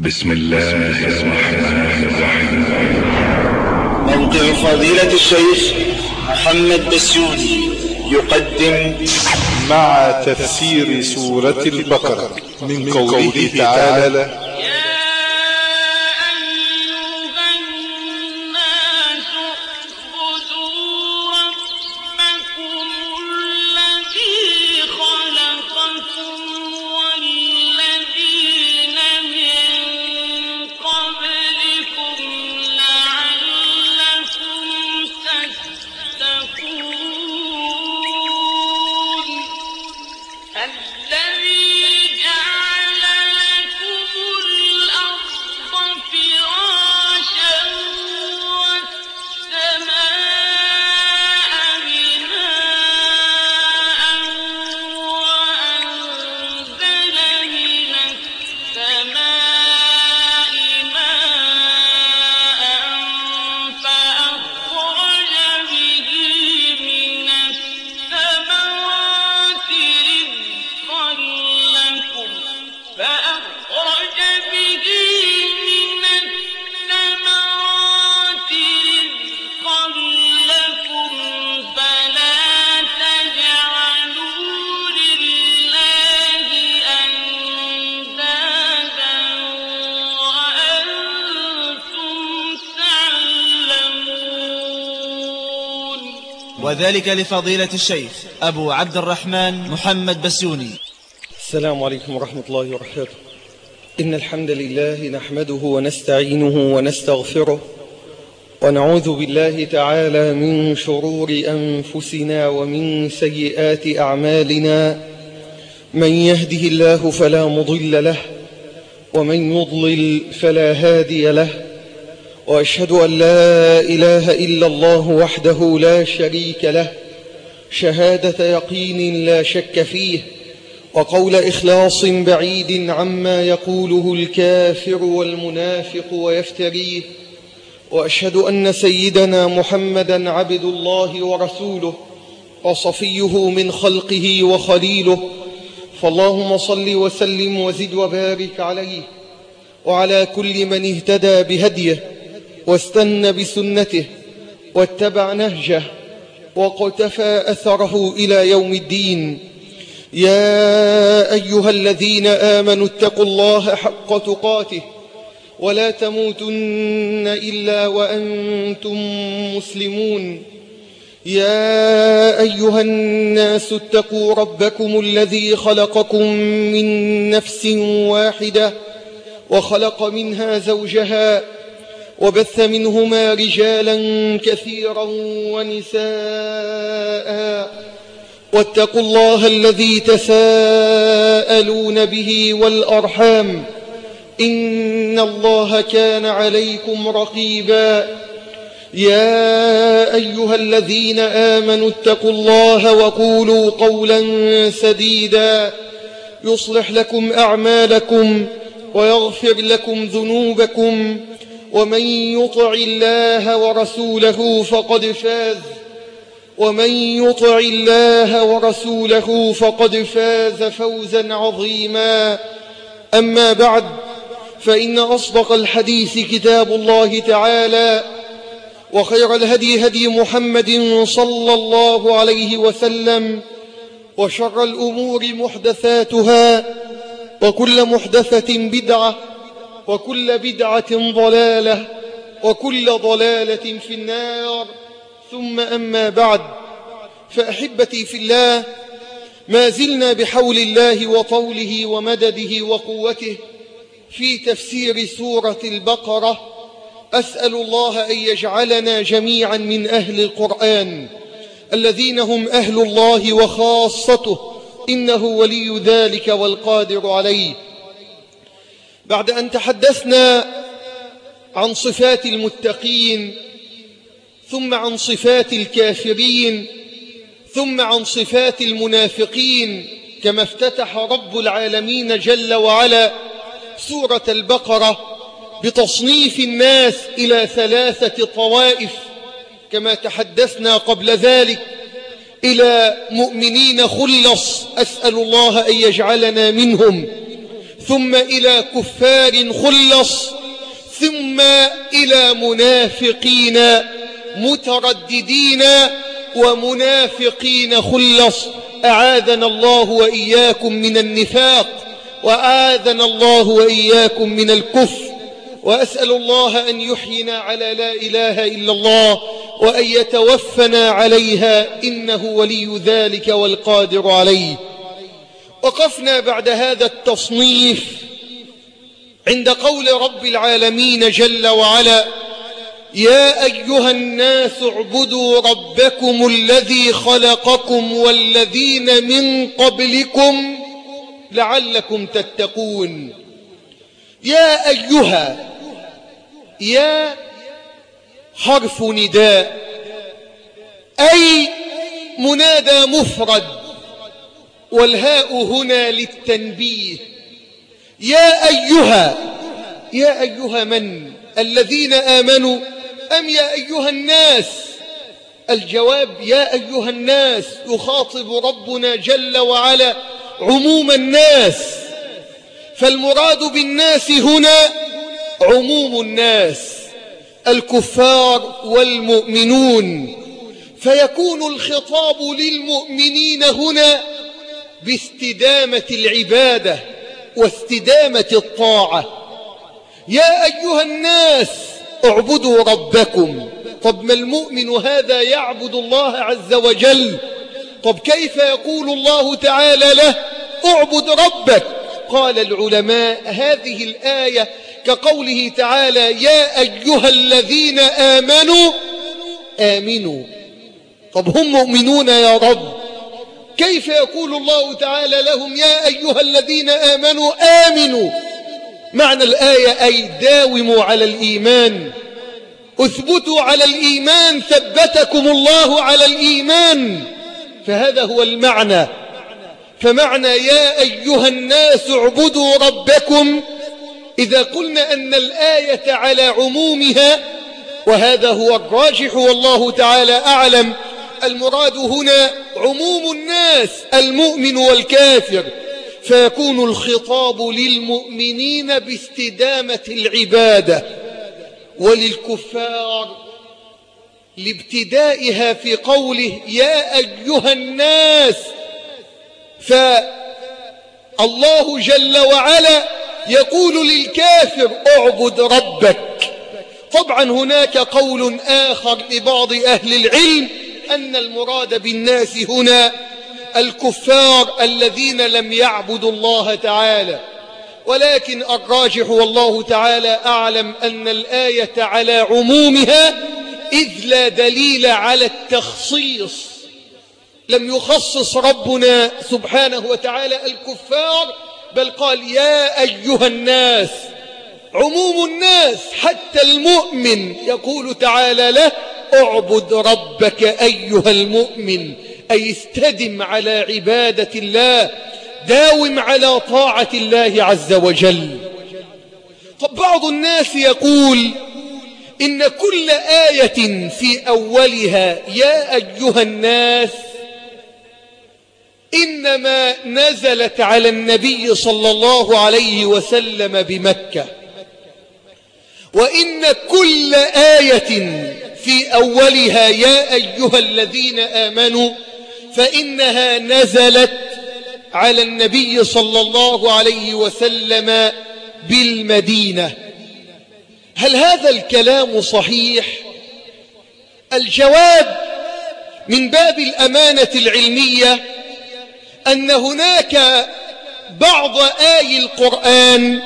بسم الله الرحمن الرحيم. موقع فضيلة الشيخ محمد بسيوني يقدم مع تفسير سورة البقرة من قوله تعالى: وذلك لفضيلة الشيخ أبو عبد الرحمن محمد بسيوني. السلام عليكم ورحمة الله وبركاته. إن الحمد لله نحمده ونستعينه ونستغفره، ونعوذ بالله تعالى من شرور أنفسنا ومن سيئات أعمالنا. من يهده الله فلا مضل له، ومن يضلل فلا هادي له، وأشهد أن لا إله إلا الله وحده لا شريك له شهادة يقين لا شك فيه، وقول إخلاص بعيد عما يقوله الكافر والمنافق ويفتريه. وأشهد أن سيدنا محمدا عبد الله ورسوله وصفيه من خلقه وخليله، فاللهم صل وسلم وزد وبارك عليه وعلى كل من اهتدى بهديه واستنى بسنته واتبع نهجه وقتفى أثره إلى يوم الدين. يا أيها الذين آمنوا اتقوا الله حق تقاته ولا تموتن إلا وأنتم مسلمون. يا أيها الناس اتقوا ربكم الذي خلقكم من نفس واحدة وخلق منها زوجها وبث منهما رجالا كثيرا ونساء، واتقوا الله الذي تساءلون به والأرحام، إن الله كان عليكم رقيبا. يا أيها الذين آمنوا اتقوا الله وقولوا قولا سديدا يصلح لكم أعمالكم ويغفر لكم ذنوبكم، ومن يطع الله ورسوله فقد فاز فوزا عظيما. أما بعد، فإن أصدق الحديث كتاب الله تعالى، وخير الهدي هدي محمد صلى الله عليه وسلم، وشر الأمور محدثاتها، وكل محدثة بدعة، وكل بدعة ضلالة، وكل ضلالة في النار. ثم أما بعد، فأحبتي في الله، ما زلنا بحول الله وطوله ومدده وقوته في تفسير سورة البقرة. أسأل الله أن يجعلنا جميعا من أهل القرآن الذين هم أهل الله وخاصته، إنه ولي ذلك والقادر عليه. بعد أن تحدثنا عن صفات المتقين، ثم عن صفات الكافرين، ثم عن صفات المنافقين، كما افتتح رب العالمين جل وعلا سورة البقرة بتصنيف الناس إلى 3 طوائف، كما تحدثنا قبل ذلك إلى مؤمنين خلص، أسأل الله أن يجعلنا منهم، ثم إلى كفار خلص، ثم إلى منافقين مترددين ومنافقين خلص. أعاذنا الله وإياكم من النفاق، وأعاذنا الله وإياكم من الكفر. وأسأل الله أن يحيينا على لا إله إلا الله، وأن يتوفنا عليها، إنه ولي ذلك والقادر عليه. وقفنا بعد هذا التصنيف عند قول رب العالمين جل وعلا: يا أيها الناس اعبدوا ربكم الذي خلقكم والذين من قبلكم لعلكم تتقون. يا أيها، يا حرف نداء، أي منادى مفرد، والهاء هنا للتنبيه. يا أيها، يا أيها من؟ الذين آمنوا أم يا أيها الناس؟ الجواب يا أيها الناس. يخاطب ربنا جل وعلا عموم الناس، فالمراد بالناس هنا عموم الناس، الكفار والمؤمنون، فيكون الخطاب للمؤمنين هنا باستدامة العبادة واستدامة الطاعة. يا أيها الناس اعبدوا ربكم. طب ما المؤمن هذا يعبد الله عز وجل، طب كيف يقول الله تعالى له اعبد ربك؟ قال العلماء هذه الآية كقوله تعالى يا أيها الذين آمنوا آمنوا. طب هم مؤمنون يا رب، كيف يقول الله تعالى لهم يا أيها الذين آمنوا آمنوا؟ معنى الآية أي داوموا على الإيمان، اثبتوا على الإيمان ثبتكم الله على الإيمان، فهذا هو المعنى. فمعنى يا أيها الناس اعبدوا ربكم، إذا قلنا أن الآية على عمومها، وهذا هو الراجح والله تعالى أعلم، المراد هنا عموم الناس المؤمن والكافر، فيكون الخطاب للمؤمنين باستدامة العبادة، وللكفار لابتدائها في قوله يا أيها الناس. فالله جل وعلا يقول للكافر اعبد ربك. طبعا هناك قول آخر لبعض أهل العلم أن المراد بالناس هنا الكفار الذين لم يعبدوا الله تعالى، ولكن الراجح والله تعالى أعلم أن الآية على عمومها، إذ لا دليل على التخصيص. لم يخصص ربنا سبحانه وتعالى الكفار، بل قال يا أيها الناس، عموم الناس، حتى المؤمن يقول تعالى له اعبد ربك أيها المؤمن، أي استدم على عبادة الله، داوم على طاعة الله عز وجل. طب بعض الناس يقول إن كل آية في أولها يا أيها الناس إنما نزلت على النبي صلى الله عليه وسلم بمكة، وإن كل آية في أولها يا أيها الذين آمنوا فإنها نزلت على النبي صلى الله عليه وسلم بالمدينة. هل هذا الكلام صحيح؟ الجواب من باب الأمانة العلمية أن هناك بعض آي القرآن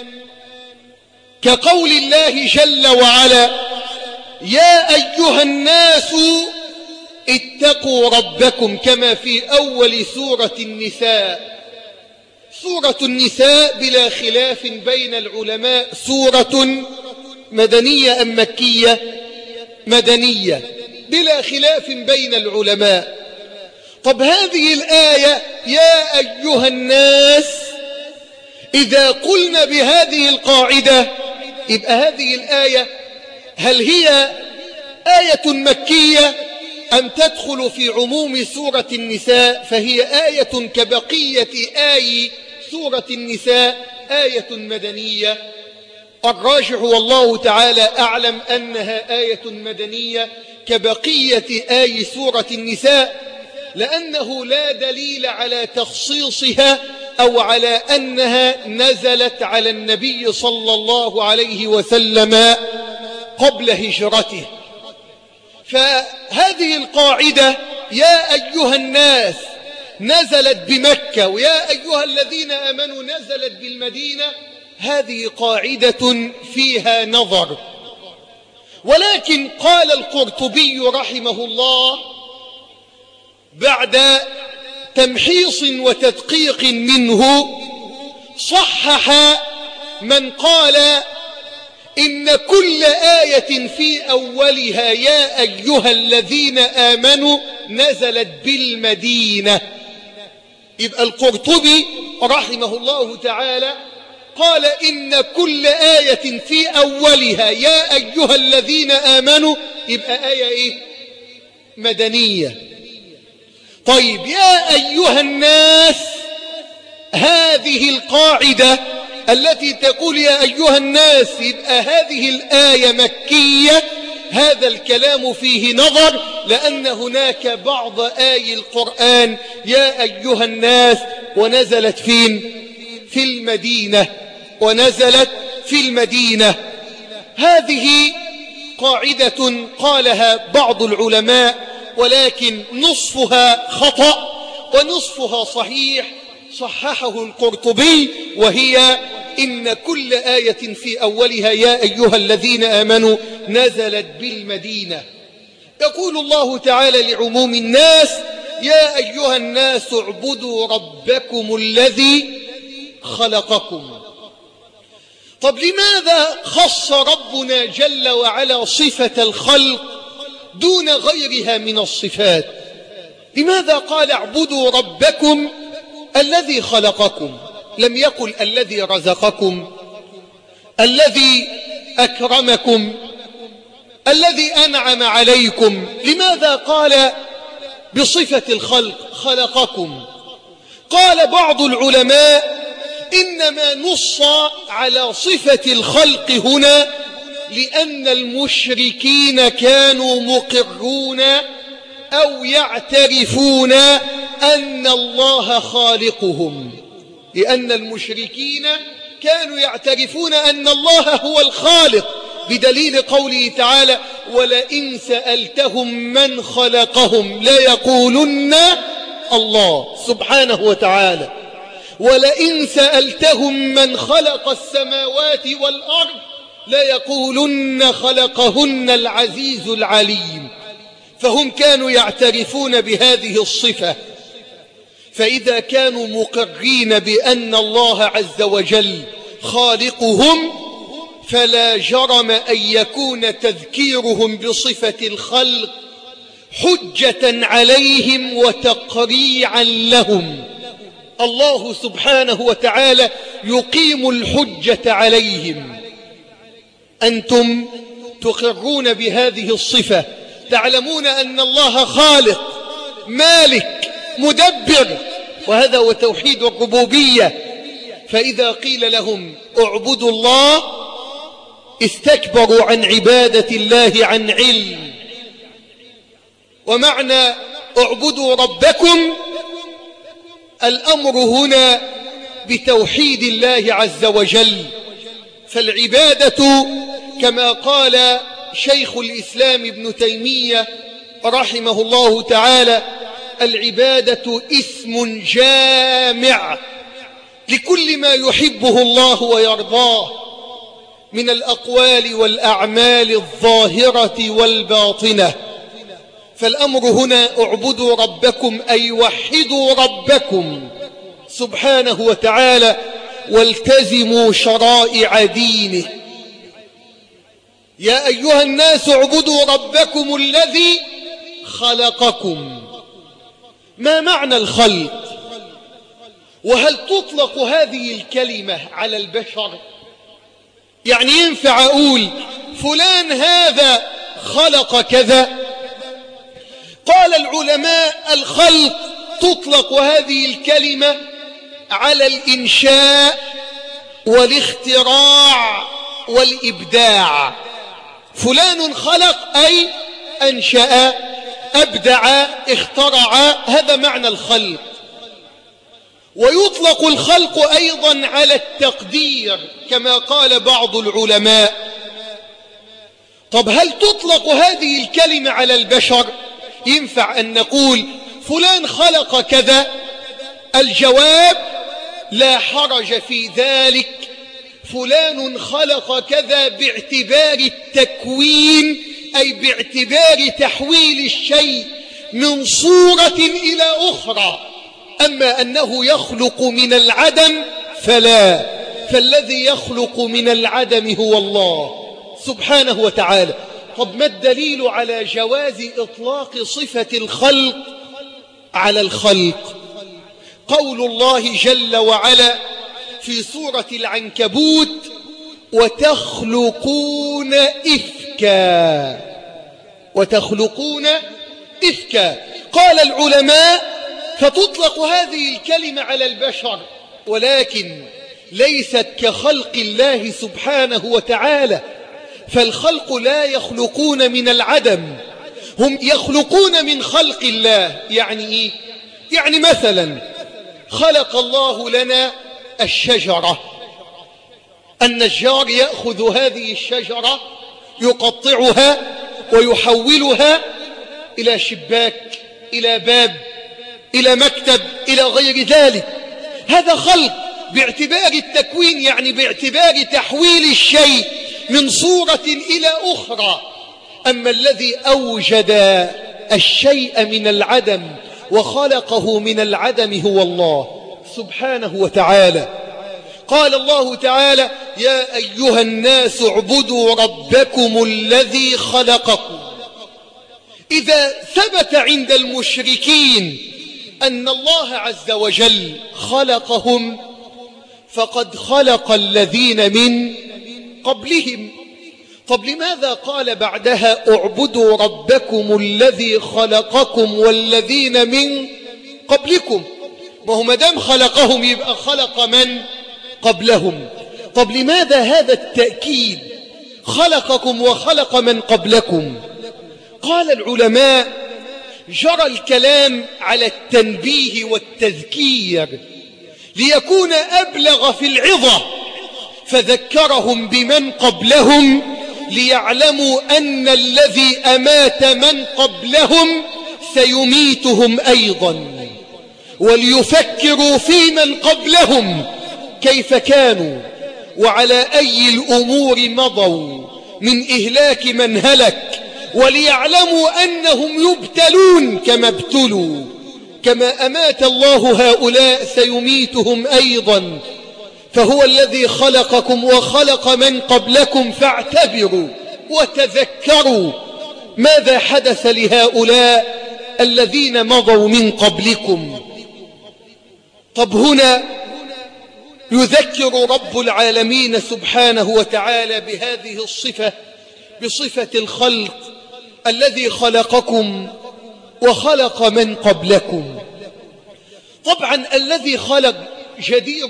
كقول الله جل وعلا يا أيها الناس اتقوا ربكم، كما في أول سورة النساء. سورة النساء بلا خلاف بين العلماء سورة مدنية أم مكية؟ مدنية بلا خلاف بين العلماء. طب هذه الآية يا أيها الناس، إذا قلنا بهذه القاعدة يبقى هذه الآية هل هي آية مكية أم تدخل في عموم سورة النساء؟ فهي آية كبقية آي سورة النساء، آية مدنية؟ الراجح والله تعالى أعلم أنها آية مدنية كبقية آي سورة النساء، لأنه لا دليل على تخصيصها أو على أنها نزلت على النبي صلى الله عليه وسلم قبل هجرته. فهذه القاعدة يا أيها الناس نزلت بمكة ويا أيها الذين آمنوا نزلت بالمدينة، هذه قاعدة فيها نظر. ولكن قال القرطبي رحمه الله بعد تمحيص وتدقيق منه، صحح من قال إن كل آية في أولها يا أيها الذين آمنوا نزلت بالمدينة. يبقى القرطبي رحمه الله تعالى قال إن كل آية في أولها يا أيها الذين آمنوا يبقى آية إيه؟ مدنية. طيب يا أيها الناس، هذه القاعدة التي تقول يا أيها الناس يبقى هذه الآية مكية، هذا الكلام فيه نظر، لأن هناك بعض آي القرآن يا أيها الناس ونزلت فين؟ في المدينة، ونزلت في المدينة. هذه قاعدة قالها بعض العلماء، ولكن نصفها خطأ ونصفها صحيح، صححه القرطبي، وهي إن كل آية في أولها يا أيها الذين آمنوا نزلت بالمدينة. يقول الله تعالى لعموم الناس يا أيها الناس اعبدوا ربكم الذي خلقكم. طب لماذا خص ربنا جل وعلا صفة الخلق دون غيرها من الصفات؟ لماذا قال اعبدوا ربكم الذي خلقكم؟ لم يقل الذي رزقكم، الذي أكرمكم، الذي أنعم عليكم. لماذا قال بصفة الخلق خلقكم؟ قال بعض العلماء إنما نص على صفة الخلق هنا لأن المشركين كانوا مقرون أو يعترفون أن الله خالقهم، لأن المشركين كانوا يعترفون أن الله هو الخالق، بدليل قوله تعالى ولئن سألتهم من خلقهم ليقولن الله سبحانه وتعالى، ولئن سألتهم من خلق السماوات والأرض ليقولن خلقهن العزيز العليم. فهم كانوا يعترفون بهذه الصفة، فإذا كانوا مقرين بأن الله عز وجل خالقهم فلا جرم أن يكون تذكيرهم بصفة الخلق حجة عليهم وتقريعا لهم. الله سبحانه وتعالى يقيم الحجة عليهم. أنتم تقرون بهذه الصفة، تعلمون أن الله خالق مالك مدبر، وهذا هو توحيد الربوبية. فإذا قيل لهم اعبدوا الله استكبروا عن عبادة الله عن علم. ومعنى اعبدوا ربكم الأمر هنا بتوحيد الله عز وجل. فالعبادة كما قال شيخ الإسلام ابن تيمية رحمه الله تعالى العبادة اسم جامع لكل ما يحبه الله ويرضاه من الأقوال والأعمال الظاهرة والباطنة. فالأمر هنا اعبدوا ربكم أي وحدوا ربكم سبحانه وتعالى والتزموا شرائع دينه. يا أيها الناس اعبدوا ربكم الذي خلقكم. ما معنى الخلق؟ وهل تطلق هذه الكلمة على البشر؟ يعني ينفع أقول فلان هذا خلق كذا؟ قال العلماء الخلق تطلق هذه الكلمة على الإنشاء والاختراع والإبداع. فلان خلق أي أنشأ، أبدع، اخترع، هذا معنى الخلق. ويطلق الخلق أيضا على التقدير كما قال بعض العلماء. طب هل تطلق هذه الكلمة على البشر؟ ينفع أن نقول فلان خلق كذا؟ الجواب لا حرج في ذلك. فلان خلق كذا باعتبار التكوين، أي باعتبار تحويل الشيء من صورة إلى أخرى. أما أنه يخلق من العدم فلا، فالذي يخلق من العدم هو الله سبحانه وتعالى. طب ما الدليل على جواز إطلاق صفة الخلق على الخلق؟ قول الله جل وعلا في سورة العنكبوت: وتخلقون إفكا. وتخلقون إفكا. قال العلماء: فتطلق هذه الكلمة على البشر، ولكن ليست كخلق الله سبحانه وتعالى، فالخلق لا يخلقون من العدم، هم يخلقون من خلق الله. يعني إيه؟ يعني مثلا خلق الله لنا الشجرة، النجار يأخذ هذه الشجرة يقطعها ويحولها إلى شباك، إلى باب، إلى مكتب، إلى غير ذلك. هذا خلق باعتبار التكوين، يعني باعتبار تحويل الشيء من صورة إلى أخرى. أما الذي أوجد الشيء من العدم وخلقه من العدم هو الله سبحانه وتعالى. قال الله تعالى: يا أيها الناس اعبدوا ربكم الذي خلقكم. إذا ثبت عند المشركين أن الله عز وجل خلقهم، فقد خلق الذين من قبلهم. طب لماذا قال بعدها اعبدوا ربكم الذي خلقكم والذين من قبلكم؟ ما هو مدام خلقهم يبقى خلق من قبلهم. طب لماذا هذا التأكيد؟ خلقكم وخلق من قبلكم. قال العلماء: جرى الكلام على التنبيه والتذكير ليكون أبلغ في العظة، فذكرهم بمن قبلهم ليعلموا أن الذي أمات من قبلهم سيميتهم أيضا، وليفكروا في من قبلهم كيف كانوا وعلى أي الأمور مضوا من إهلاك من هلك، وليعلموا أنهم يبتلون كما ابتلوا، كما أمات الله هؤلاء سيميتهم أيضا. فهو الذي خلقكم وخلق من قبلكم، فاعتبروا وتذكروا ماذا حدث لهؤلاء الذين مضوا من قبلكم. طب هنا يذكر رب العالمين سبحانه وتعالى بهذه الصفة، بصفة الخلق، الذي خلقكم وخلق من قبلكم. طبعا الذي خلق جدير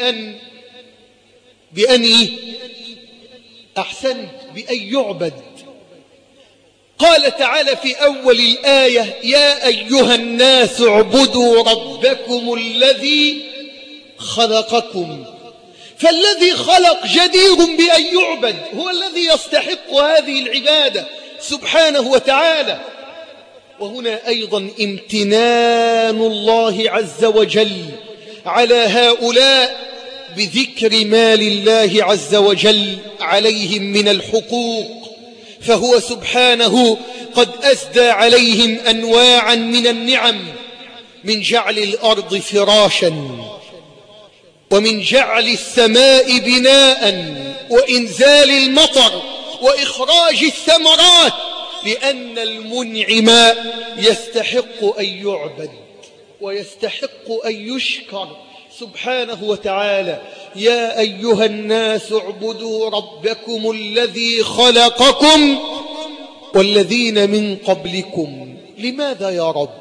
بأن أحسنت بأن يعبد. قال تعالى في أول الآية: يا أيها الناس اعبدوا ربكم الذي خلقكم. فالذي خلق جدير بأن يعبد، هو الذي يستحق هذه العبادة سبحانه وتعالى. وهنا أيضا امتنان الله عز وجل على هؤلاء بذكر ما لله عز وجل عليهم من الحقوق، فهو سبحانه قد أسدى عليهم أنواعا من النعم، من جعل الأرض فراشا، ومن جعل السماء بناء، وإنزال المطر، وإخراج الثمرات، لأن المنعم يستحق أن يعبد ويستحق أن يشكر سبحانه وتعالى. يا أيها الناس اعبدوا ربكم الذي خلقكم والذين من قبلكم. لماذا يا رب؟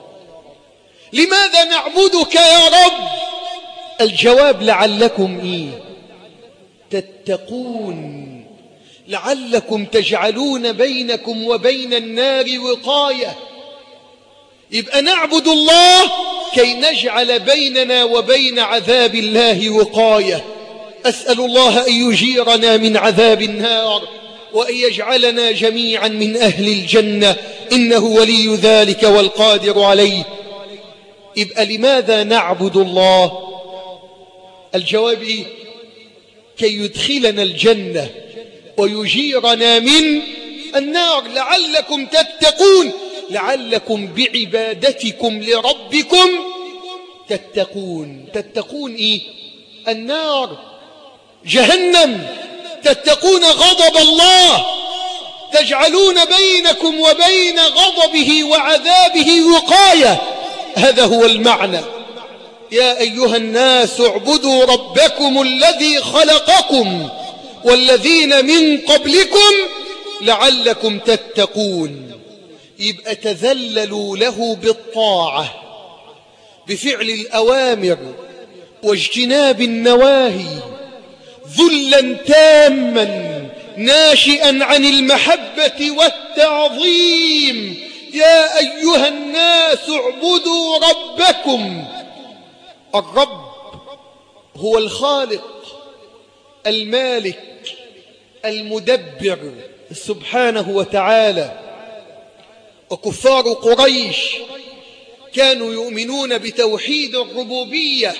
لماذا نعبدك يا رب؟ الجواب: لعلكم تتقون لعلكم تجعلون بينكم وبين النار وقاية. يبقى نعبد الله كي نجعل بيننا وبين عذاب الله وقاية. أسأل الله أن يجيرنا من عذاب النار وأن يجعلنا جميعا من أهل الجنة، إنه ولي ذلك والقادر عليه. يبقى لماذا نعبد الله؟ الجواب إيه؟ كي يدخلنا الجنة ويجيرنا من النار، لعلكم تتقون، لعلكم بعبادتكم لربكم تتقون. تتقون إيه؟ النار، جهنم، تتقون غضب الله، تجعلون بينكم وبين غضبه وعذابه وقاية. هذا هو المعنى. يا أيها الناس اعبدوا ربكم الذي خلقكم والذين من قبلكم لعلكم تتقون. يبقى تذللوا له بالطاعة بفعل الأوامر واجتناب النواهي ذلا تاما ناشئا عن المحبة والتعظيم. يا أيها الناس اعبدوا ربكم. الرب هو الخالق المالك المدبر سبحانه وتعالى. وكفار قريش كانوا يؤمنون بتوحيد الربوبية،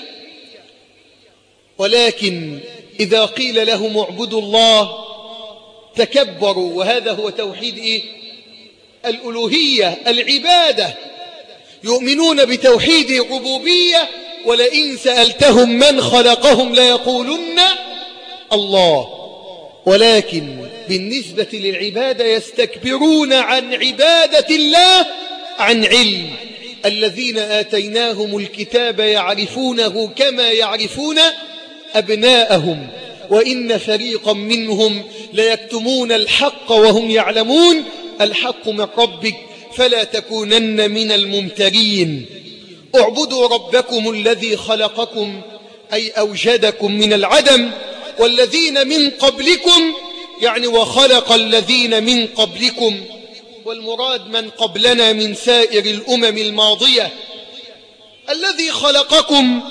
ولكن إذا قيل لهم اعبدوا الله تكبروا. وهذا هو توحيد إيه؟ الألوهية، العبادة. يؤمنون بتوحيد الربوبية، ولئن سألتهم من خلقهم ليقولن الله. ولكن بالنسبة للعبادة يستكبرون عن عبادة الله عن علم. الذين آتيناهم الكتاب يعرفونه كما يعرفون أبناءهم وإن فريقا منهم ليكتمون الحق وهم يعلمون. الحق من ربك فلا تكونن من الممترين. اعبدوا ربكم الذي خلقكم أي أوجدكم من العدم، والذين من قبلكم يعني وخلق الذين من قبلكم، والمراد من قبلنا من سائر الأمم الماضية. الذي خلقكم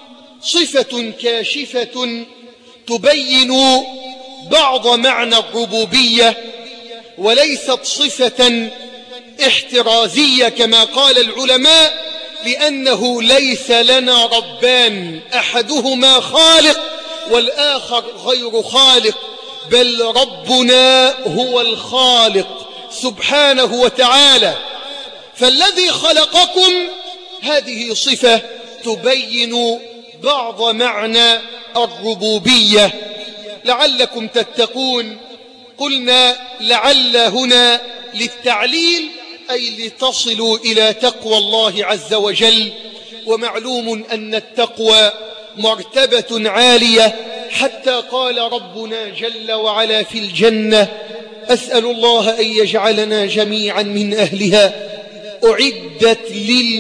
صفة كاشفة تبين بعض معنى الربوبية، وليست صفة احترازية كما قال العلماء، لأنه ليس لنا ربان أحدهما خالق والآخر غير خالق، بل ربنا هو الخالق سبحانه وتعالى. فالذي خلقكم هذه صفة تبين بعض معنى الربوبية. لعلكم تتقون. قلنا لعل هنا للتعليل أي لتصلوا إلى تقوى الله عز وجل. ومعلوم أن التقوى مرتبة عالية، حتى قال ربنا جل وعلا في الجنة: أسأل الله أن يجعلنا جميعا من أهلها، أعدت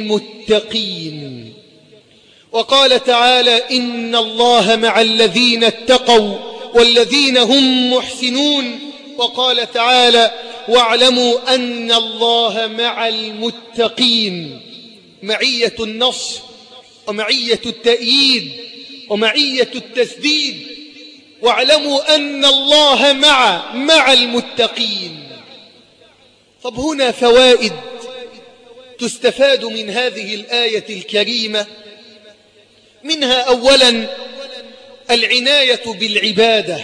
للمتقين. وقال تعالى: إن الله مع الذين اتقوا والذين هم محسنون. وقال تعالى: واعلموا أن الله مع المتقين. معية النصر ومعية التأييد ومعية التسديد. واعلموا أن الله مع المتقين. طب هنا فوائد تستفاد من هذه الآية الكريمة. منها أولا العناية بالعبادة.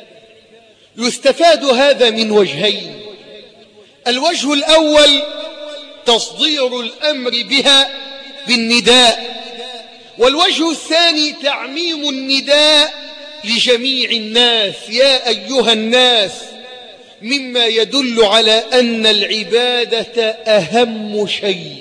يستفاد هذا من وجهين. الوجه الأول تصدير الأمر بها بالنداء، والوجه الثاني تعميم النداء لجميع الناس: يا أيها الناس، مما يدل على أن العبادة أهم شيء.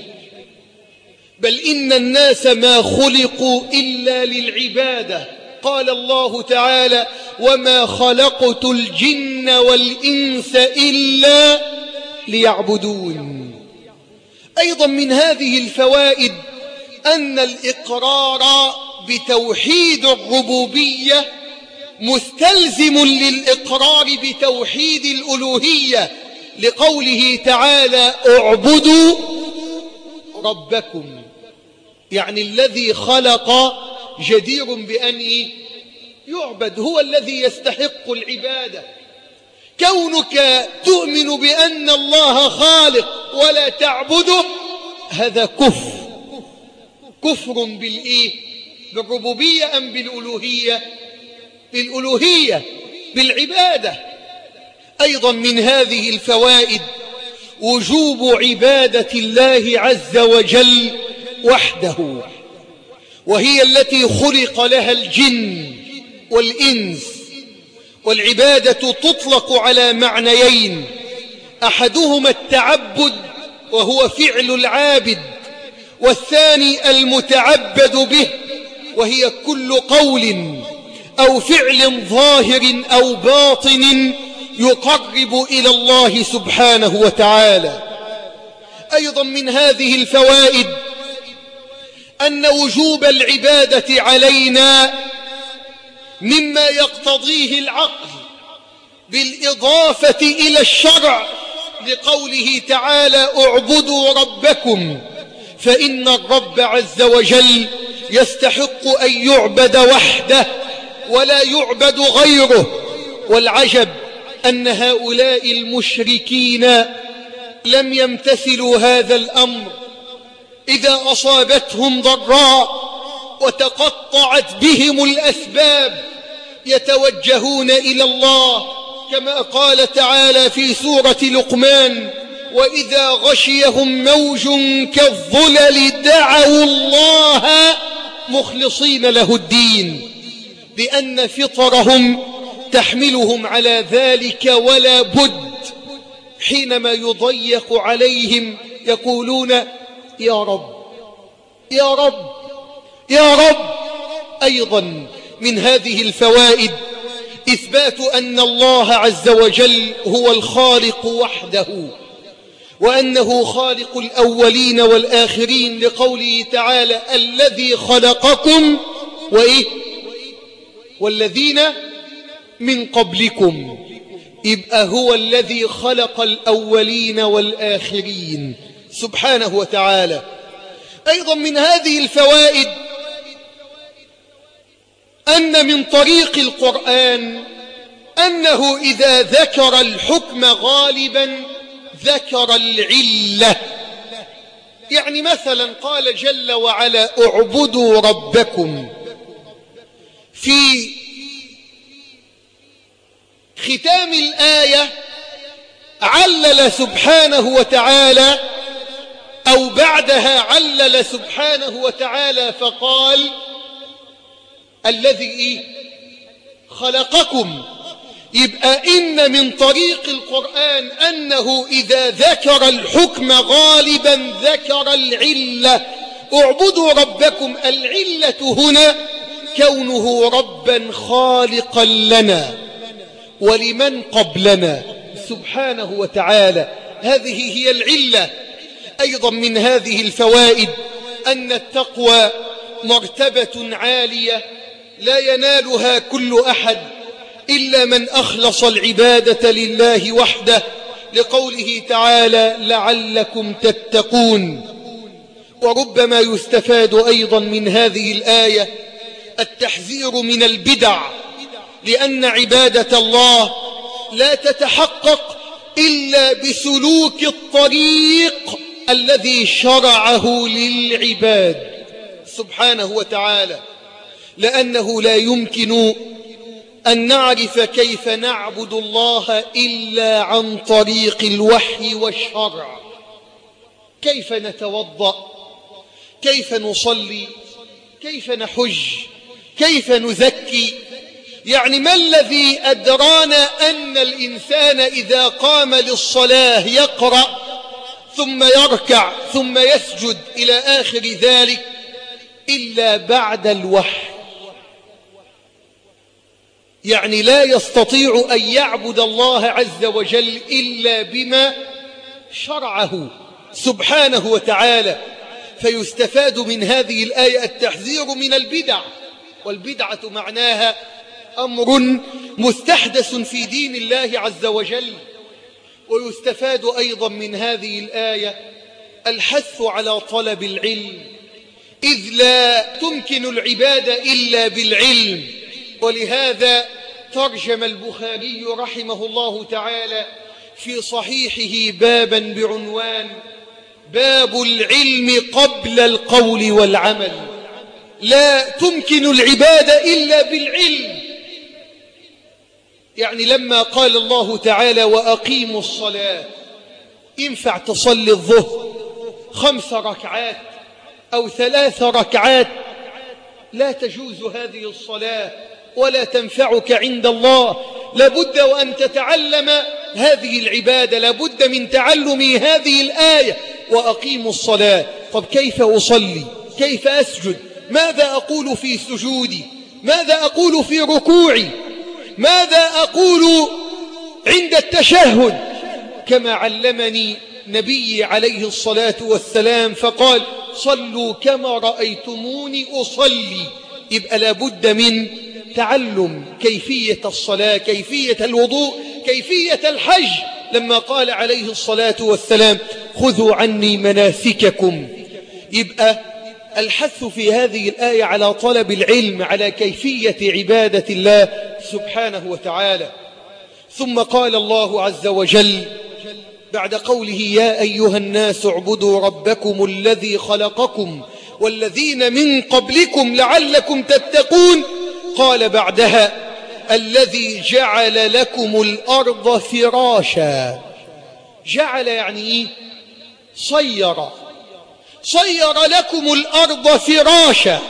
بل إن الناس ما خلقوا إلا للعبادة. قال الله تعالى: وما خلقت الجن والإنس إلا ليعبدون. أيضا من هذه الفوائد أن الإقرار بتوحيد الربوبية مستلزم للإقرار بتوحيد الألوهية لقوله تعالى اعبدوا ربكم، يعني الذي خلق جدير بأن يعبد، هو الذي يستحق العبادة. كونك تؤمن بأن الله خالق ولا تعبده هذا كفر بالربوبية أم بالألوهية؟ بالألوهية، بالعبادة. أيضا من هذه الفوائد وجوب عبادة الله عز وجل وحده، وهي التي خلق لها الجن والإنس. والعبادة تطلق على معنيين: أحدهما التعبد وهو فعل العابد، والثاني المتعبد به وهي كل قول أو فعل ظاهر أو باطن يقرب إلى الله سبحانه وتعالى. أيضا من هذه الفوائد أن وجوب العبادة علينا مما يقتضيه العقل بالإضافة إلى الشرع، لقوله تعالى اعبدوا ربكم، فإن الرب عز وجل يستحق أن يعبد وحده ولا يعبد غيره. والعجب أن هؤلاء المشركين لم يمتثلوا هذا الأمر. إذا أصابتهم ضراء وتقطعت بهم الأسباب يتوجهون إلى الله، كما قال تعالى في سورة لقمان: وإذا غشيهم موج كالظلل دعوا الله مخلصين له الدين، لأن فطرهم تحملهم على ذلك، ولا بد حينما يضيق عليهم يقولون يا رب يا رب يا رب. أيضا من هذه الفوائد إثبات أن الله عز وجل هو الخالق وحده، وأنه خالق الأولين والآخرين، لقوله تعالى الذي خلقكم والذين من قبلكم. يبقى هو الذي خلق الأولين والآخرين سبحانه وتعالى. أيضا من هذه الفوائد أن من طريق القرآن أنه إذا ذكر الحكم غالبا ذكر العلة. يعني مثلا قال جل وعلا اعبدوا ربكم، في ختام الآية علل سبحانه وتعالى، أو بعدها علل سبحانه وتعالى فقال الذي خلقكم. يبقى إن من طريق القرآن أنه إذا ذكر الحكم غالبا ذكر العلة. اعبدوا ربكم، العلة هنا كونه ربا خالقا لنا ولمن قبلنا سبحانه وتعالى، هذه هي العلة. أيضا من هذه الفوائد أن التقوى مرتبة عالية لا ينالها كل أحد إلا من أخلص العبادة لله وحده، لقوله تعالى لعلكم تتقون. وربما يستفاد أيضا من هذه الآية التحذير من البدع، لأن عبادة الله لا تتحقق إلا بسلوك الطريق الذي شرعه للعباد سبحانه وتعالى، لأنه لا يمكن أن نعرف كيف نعبد الله إلا عن طريق الوحي والشرع. كيف نتوضأ، كيف نصلي، كيف نحج، كيف نزكي. يعني ما الذي أدرانا أن الإنسان إذا قام للصلاة يقرأ ثم يركع ثم يسجد إلى آخر ذلك إلا بعد الوحي؟ يعني لا يستطيع أن يعبد الله عز وجل إلا بما شرعه سبحانه وتعالى. فيستفاد من هذه الآية التحذير من البدع، والبدعة معناها أمر مستحدث في دين الله عز وجل. ويستفاد أيضا من هذه الآية الحث على طلب العلم، إذ لا تمكن العبادة إلا بالعلم. ولهذا ترجم البخاري رحمه الله تعالى في صحيحه بابا بعنوان باب العلم قبل القول والعمل. لا تمكن العبادة إلا بالعلم. يعني لما قال الله تعالى وأقيموا الصلاة، ينفع تصلي الظهر 5 ركعات أو 3 ركعات؟ لا تجوز هذه الصلاة ولا تنفعك عند الله. لابد وأن تتعلم هذه العبادة، لابد من تعلم هذه الآية وأقيموا الصلاة. طب كيف أصلي؟ كيف أسجد؟ ماذا أقول في سجودي؟ ماذا أقول في ركوعي؟ ماذا أقول عند التشهد؟ كما علمني نبي عليه الصلاة والسلام فقال صلوا كما رأيتموني أصلي. يبقى لابد من تعلم كيفية الصلاة، كيفية الوضوء، كيفية الحج. لما قال عليه الصلاة والسلام خذوا عني مناسككم. يبقى الحث في هذه الآية على طلب العلم، على كيفية عبادة الله سبحانه وتعالى. ثم قال الله عز وجل بعد قوله يا أيها الناس اعبدوا ربكم الذي خلقكم والذين من قبلكم لعلكم تتقون، قال بعدها الذي جعل لكم الأرض فراشا. جعل يعني إيه؟ صير لكم الأرض فراشا.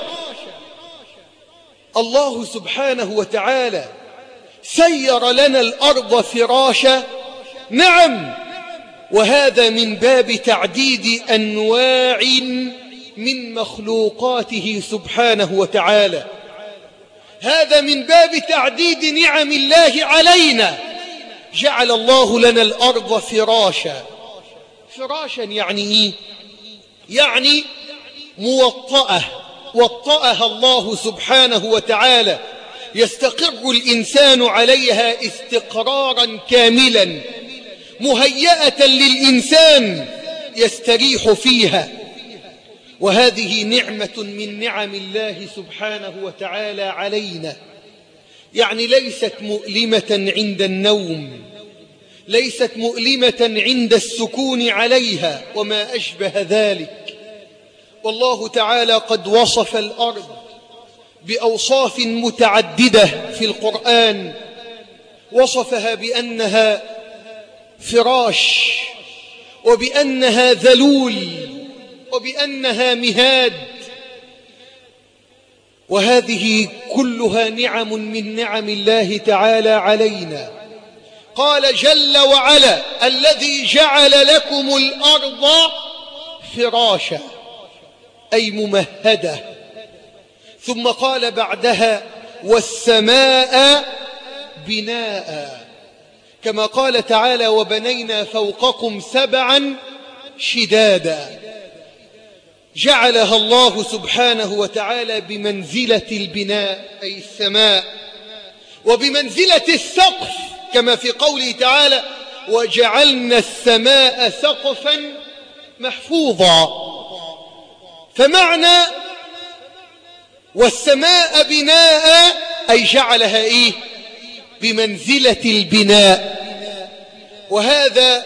الله سبحانه وتعالى سير لنا الأرض فراشا. نعم، وهذا من باب تعديد أنواع من مخلوقاته سبحانه وتعالى. هذا من باب تعديد نعم الله علينا. جعل الله لنا الأرض فراشا. فراشا يعني إيه؟ يعني موطأة، وطأها الله سبحانه وتعالى، يستقر الإنسان عليها استقرارا كاملا، مهيئة للإنسان يستريح فيها. وهذه نعمة من نعم الله سبحانه وتعالى علينا. يعني ليست مؤلمة عند النوم، ليست مؤلمة عند السكون عليها وما أشبه ذلك. والله تعالى قد وصف الأرض بأوصاف متعددة في القرآن. وصفها بأنها فراش، وبأنها ذلول، وبأنها مهاد. وهذه كلها نعم من نعم الله تعالى علينا. قال جل وعلا الذي جعل لكم الأرض فراشا أي ممهدة. ثم قال بعدها والسماء بناء، كما قال تعالى وبنينا فوقكم 7 شدادا. جعلها الله سبحانه وتعالى بمنزلة البناء أي السماء، وبمنزلة السقف كما في قوله تعالى وجعلنا السماء سقفا محفوظا. فمعنى والسماء بناء أي جعلها إيه؟ بمنزلة البناء. وهذا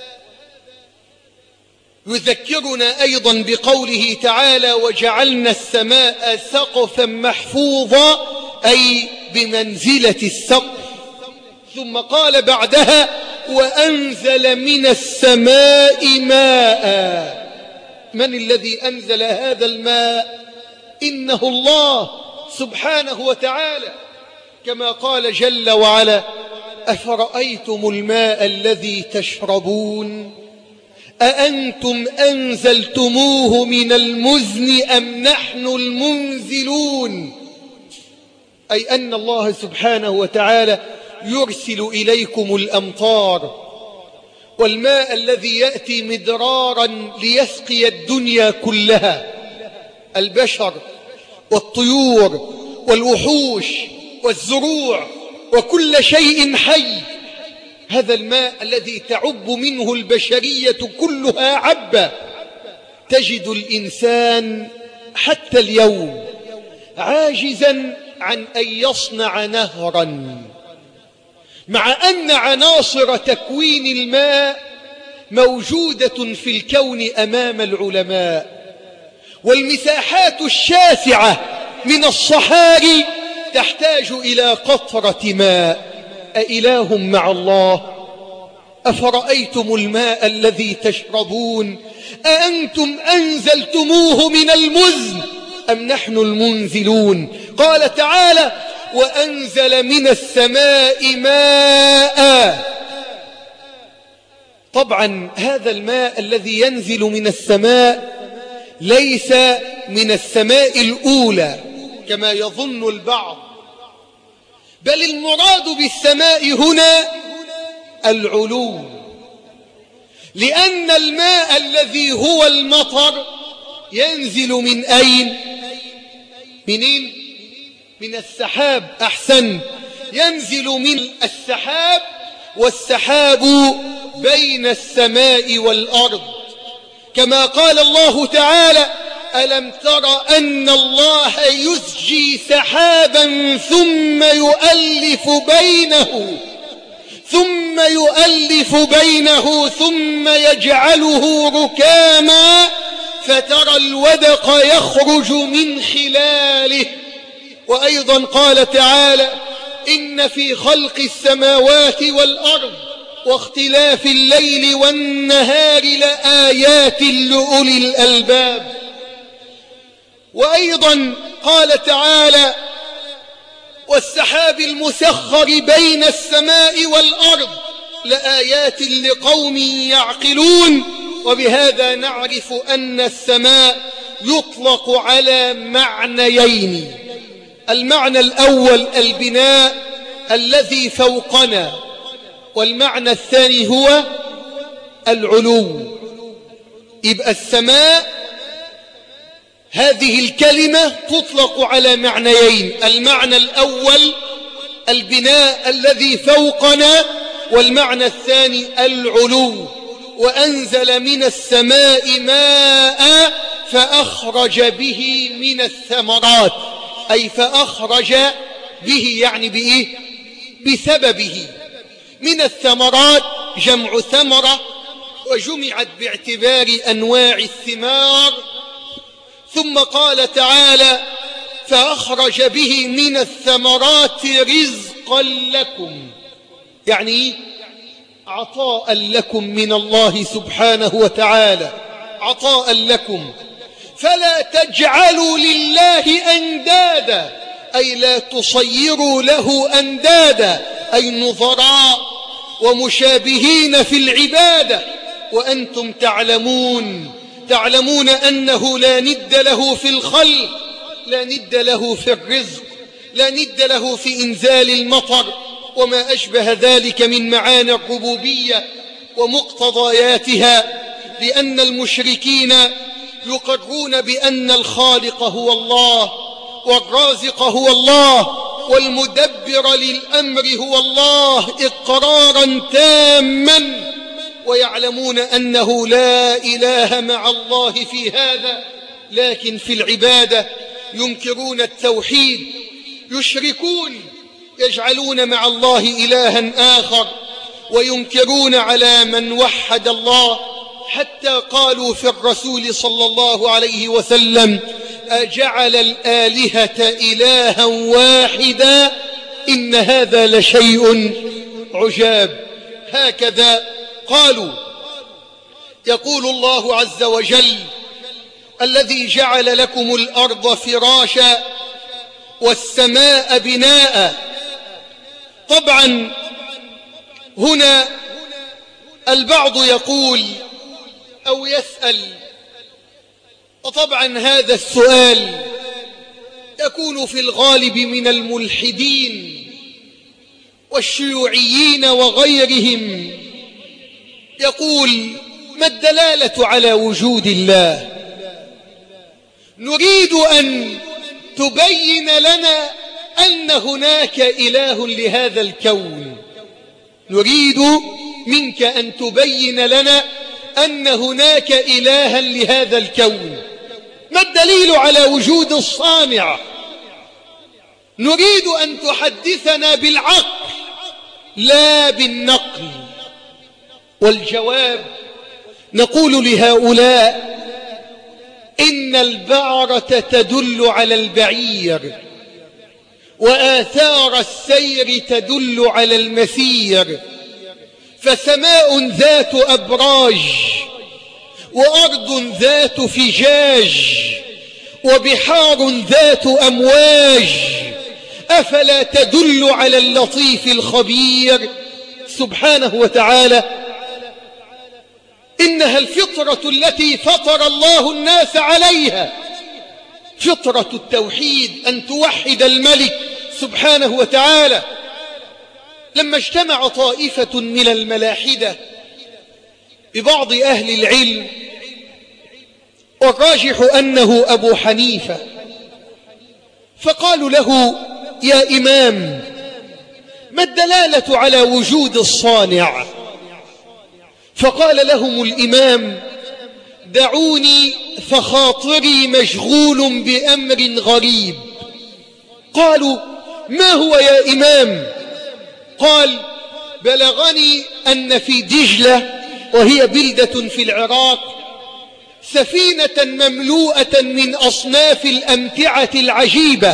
يذكرنا أيضا بقوله تعالى وجعلنا السماء سقفا محفوظا أي بمنزلة السقف. ثم قال بعدها وأنزل من السماء ماء. من الذي أنزل هذا الماء؟ إنه الله سبحانه وتعالى، كما قال جل وعلا أفرأيتم الماء الذي تشربون أأنتم أنزلتموه من المزن أم نحن المنزلون. أي أن الله سبحانه وتعالى يرسل إليكم الأمطار والماء الذي يأتي مدرارا ليسقي الدنيا كلها، البشر والطيور والوحوش والزروع وكل شيء حي. هذا الماء الذي تعب منه البشرية كلها عبا. تجد الإنسان حتى اليوم عاجزا عن أن يصنع نهرا، مع أن عناصر تكوين الماء موجودة في الكون أمام العلماء، والمساحات الشاسعة من الصحاري تحتاج إلى قطرة ماء. أإله مع الله؟ أفرأيتم الماء الذي تشربون أأنتم أنزلتموه من المزن أم نحن المنزلون؟ قال تعالى: وأنزل من السماء ماء. طبعا هذا الماء الذي ينزل من السماء ليس من السماء الأولى كما يظن البعض، بل المراد بالسماء هنا العلو، لأن الماء الذي هو المطر ينزل من أين؟ منين؟ من السحاب. أحسن، ينزل من السحاب، والسحاب بين السماء والأرض، كما قال الله تعالى: ألم تر أن الله يزجي سحابا ثم يؤلف بينه ثم يجعله ركاما فترى الودق يخرج من خلاله. وأيضا قال تعالى: إن في خلق السماوات والأرض واختلاف الليل والنهار لآيات لأولي الألباب. وأيضا قال تعالى: والسحاب المسخر بين السماء والأرض لآيات لقوم يعقلون. وبهذا نعرف أن السماء يطلق على معنيين: المعنى الأول البناء الذي فوقنا، والمعنى الثاني هو العلو. يبقى السماء هذه الكلمة تطلق على معنيين: المعنى الأول البناء الذي فوقنا، والمعنى الثاني العلو. وأنزل من السماء ماء فأخرج به من الثمرات، أي فأخرج به يعني بإيه؟ بسببه. من الثمرات جمع ثمرة، وجمعت باعتبار أنواع الثمار. ثم قال تعالى: فأخرج به من الثمرات رزقا لكم، يعني عطاء لكم من الله سبحانه وتعالى، عطاء لكم. فلا تجعلوا لله أندادا، أي لا تصيروا له أندادا، أي نظراء ومشابهين في العبادة، وأنتم تعلمون أنه لا ند له في الخلق، لا ند له في الرزق، لا ند له في إنزال المطر وما أشبه ذلك من معاني الربوبية ومقتضياتها. لأن المشركين يقرون بأن الخالق هو الله، والرازق هو الله، والمدبر للأمر هو الله إقرارا تاما، ويعلمون أنه لا إله مع الله في هذا. لكن في العبادة ينكرون التوحيد، يشركون، يجعلون مع الله إلها آخر، وينكرون على من وحد الله، حتى قالوا في الرسول صلى الله عليه وسلم: أجعل الآلهة إلها واحدا إن هذا لشيء عجاب. هكذا قالوا. يقول الله عز وجل: الذي جعل لكم الأرض فراشا والسماء بناء. طبعا هنا البعض يقول أو يسأل، وطبعا هذا السؤال يكون في الغالب من الملحدين والشيوعيين وغيرهم، يقول: ما الدلالة على وجود الله؟ نريد أن تبين لنا أن هناك إله لهذا الكون. نريد منك أن تبين لنا أن هناك إلها لهذا الكون. ما الدليل على وجود الصانع؟ نريد أن تحدثنا بالعقل لا بالنقل. والجواب نقول لهؤلاء: إن البعرة تدل على البعير، وآثار السير تدل على المسير، فسماء ذات أبراج، وأرض ذات فجاج، وبحار ذات أمواج، أفلا تدل على اللطيف الخبير سبحانه وتعالى؟ إنها الفطرة التي فطر الله الناس عليها، فطرة التوحيد، أن توحد الملك سبحانه وتعالى. لما اجتمع طائفة من الملاحدة ببعض أهل العلم، والراجح أنه أبو حنيفة، فقالوا له: يا إمام، ما الدلالة على وجود الصانع؟ فقال لهم الإمام: دعوني فخاطري مشغول بأمر غريب. قالوا: ما هو يا إمام؟ قال: بلغني أن في دجلة، وهي بلدة في العراق، سفينة مملوءة من أصناف الأمتعة العجيبة،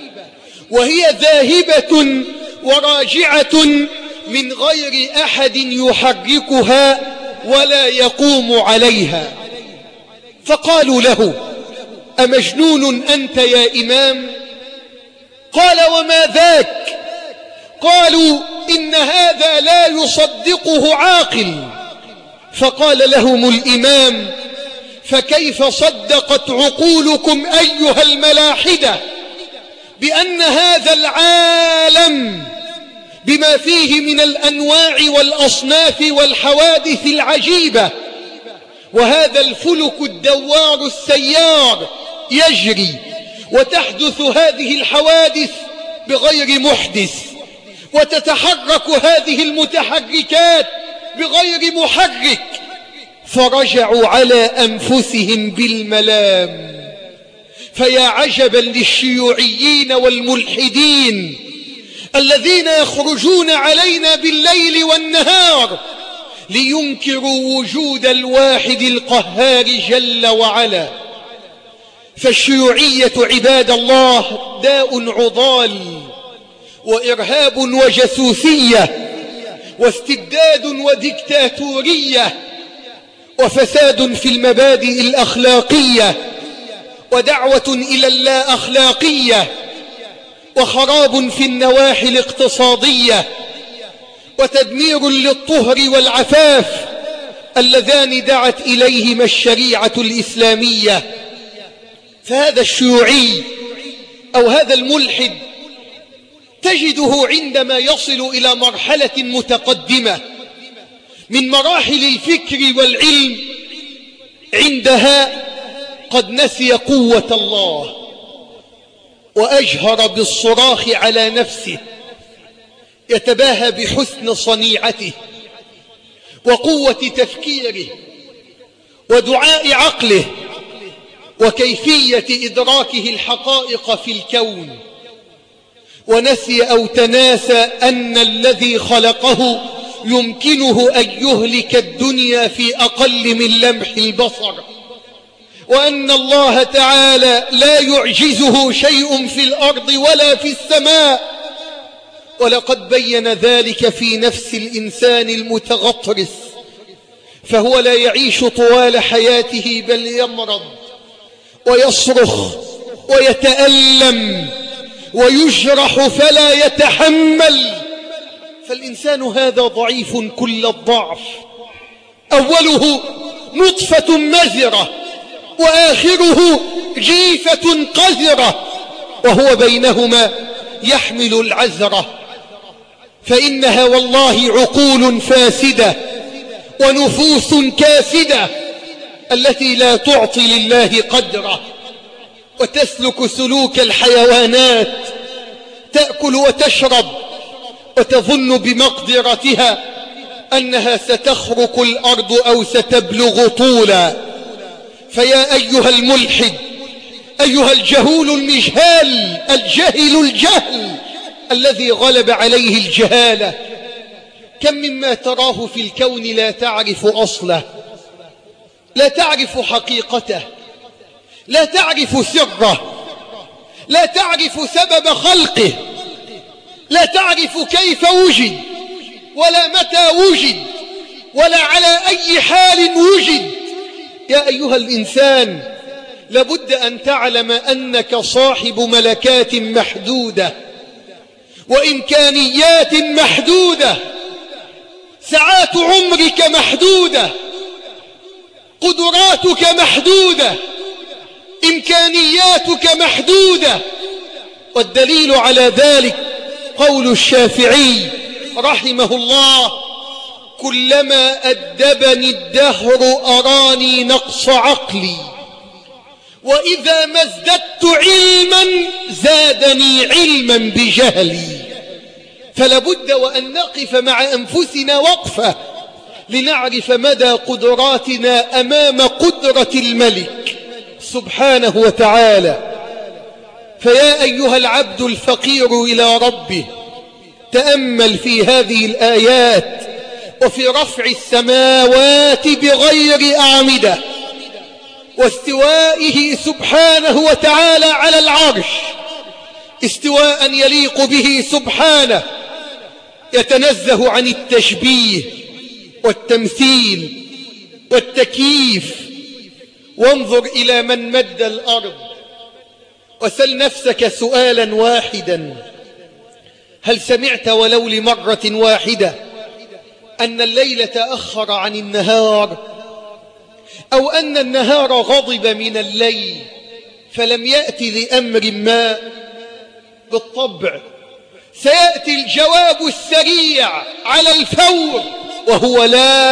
وهي ذاهبة وراجعة من غير أحد يحركها ولا يقوم عليها. فقالوا له: أمجنون أنت يا إمام؟ قال: وما ذاك؟ قالوا: إن هذا لا يصدقه عاقل. فقال لهم الإمام: فكيف صدقت عقولكم أيها الملاحدة بأن هذا العالم بما فيه من الأنواع والأصناف والحوادث العجيبة، وهذا الفلك الدوار السيار يجري، وتحدث هذه الحوادث بغير محدث، وتتحرك هذه المتحركات بغير محرك؟ فرجعوا على أنفسهم بالملام. فيا عجبا للشيوعيين والملحدين الذين يخرجون علينا بالليل والنهار لينكروا وجود الواحد القهار جل وعلا. فالشيوعية عباد الله داء عضال، وإرهاب وجاسوسية، واستبداد وديكتاتورية، وفساد في المبادئ الأخلاقية، ودعوة إلى اللا أخلاقية، وخراب في النواحي الاقتصادية، وتدمير للطهر والعفاف اللذان دعت إليهما الشريعة الإسلامية. فهذا الشيوعي أو هذا الملحد تجده عندما يصل إلى مرحلة متقدمة من مراحل الفكر والعلم، عندها قد نسي قوة الله، وأجهر بالصراخ على نفسه، يتباهى بحسن صنيعته وقوة تفكيره ودعاء عقله وكيفية إدراكه الحقائق في الكون، ونسي أو تناسى أن الذي خلقه يمكنه أن يهلك الدنيا في أقل من لمح البصر، وأن الله تعالى لا يعجزه شيء في الأرض ولا في السماء. ولقد بين ذلك في نفس الإنسان المتغطرس، فهو لا يعيش طوال حياته بل يمرض ويصرخ ويتألم ويجرح فلا يتحمل. فالإنسان هذا ضعيف كل الضعف، أوله نطفة مزرة وآخره جيفة قذرة، وهو بينهما يحمل العذرة. فإنها والله عقول فاسدة ونفوس كاسدة التي لا تعطي لله قدره، وتسلك سلوك الحيوانات، تأكل وتشرب وتظن بمقدرتها أنها ستخرق الأرض أو ستبلغ طولا. فيا أيها الملحد، أيها الجهول المجهال، الجهل الجهل الذي غلب عليه الجهالة، كم مما تراه في الكون لا تعرف أصله، لا تعرف حقيقته، لا تعرف سره، لا تعرف سبب خلقه، لا تعرف كيف وجد ولا متى وجد ولا على أي حال وجد. يا أيها الإنسان، لابد أن تعلم أنك صاحب ملكات محدودة وإمكانيات محدودة، ساعات عمرك محدودة، قدراتك محدودة، إمكانياتك محدودة. والدليل على ذلك قول الشافعي رحمه الله: كلما أدبني الدهر أراني نقص عقلي، وإذا ما ازددت علما زادني علما بجهلي. فلابد وأن نقف مع أنفسنا وقفة لنعرف مدى قدراتنا أمام قدرة الملك سبحانه وتعالى. فيا أيها العبد الفقير إلى ربه، تأمل في هذه الآيات وفي رفع السماوات بغير أعمدة، واستوائه سبحانه وتعالى على العرش استواء يليق به سبحانه، يتنزه عن التشبيه والتمثيل والتكييف. وانظر إلى من مد الأرض وسل نفسك سؤالا واحدا: هل سمعت ولو لمرة واحدة أن الليل تأخر عن النهار، أو أن النهار غضب من الليل فلم يأتي لأمر ما؟ بالطبع سيأتي الجواب السريع على الفور، وهو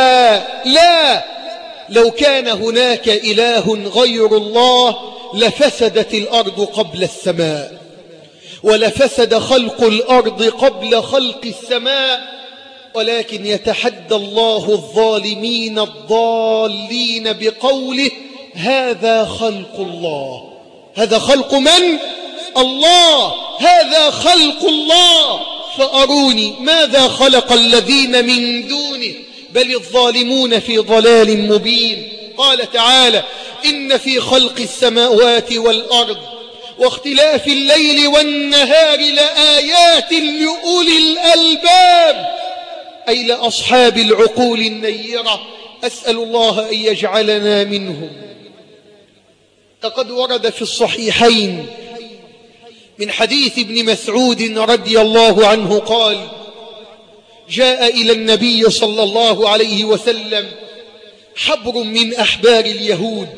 لا. لو كان هناك إله غير الله لفسدت الأرض قبل السماء، ولفسد خلق الأرض قبل خلق السماء. ولكن يتحدى الله الظالمين الضالين بقوله: هذا خلق الله. هذا خلق من؟ الله. هذا خلق الله، فأروني ماذا خلق الذين من دونه، بل الظالمون في ضلال مبين. قال تعالى: إن في خلق السماوات والأرض واختلاف الليل والنهار لآيات لأولي الألباب، أي لأصحاب العقول النيرة. أسأل الله أن يجعلنا منهم. لقد ورد في الصحيحين من حديث ابن مسعود رضي الله عنه قال: جاء إلى النبي صلى الله عليه وسلم حبر من أحبار اليهود،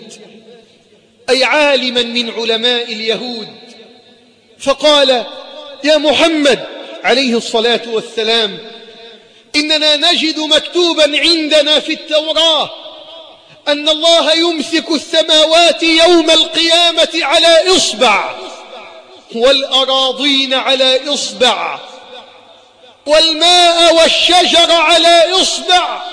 أي عالما من علماء اليهود، فقال: يا محمد عليه الصلاة والسلام، إننا نجد مكتوبا عندنا في التوراة أن الله يمسك السماوات يوم القيامة على إصبع، والأراضين على إصبع، والماء والشجر على إصبع،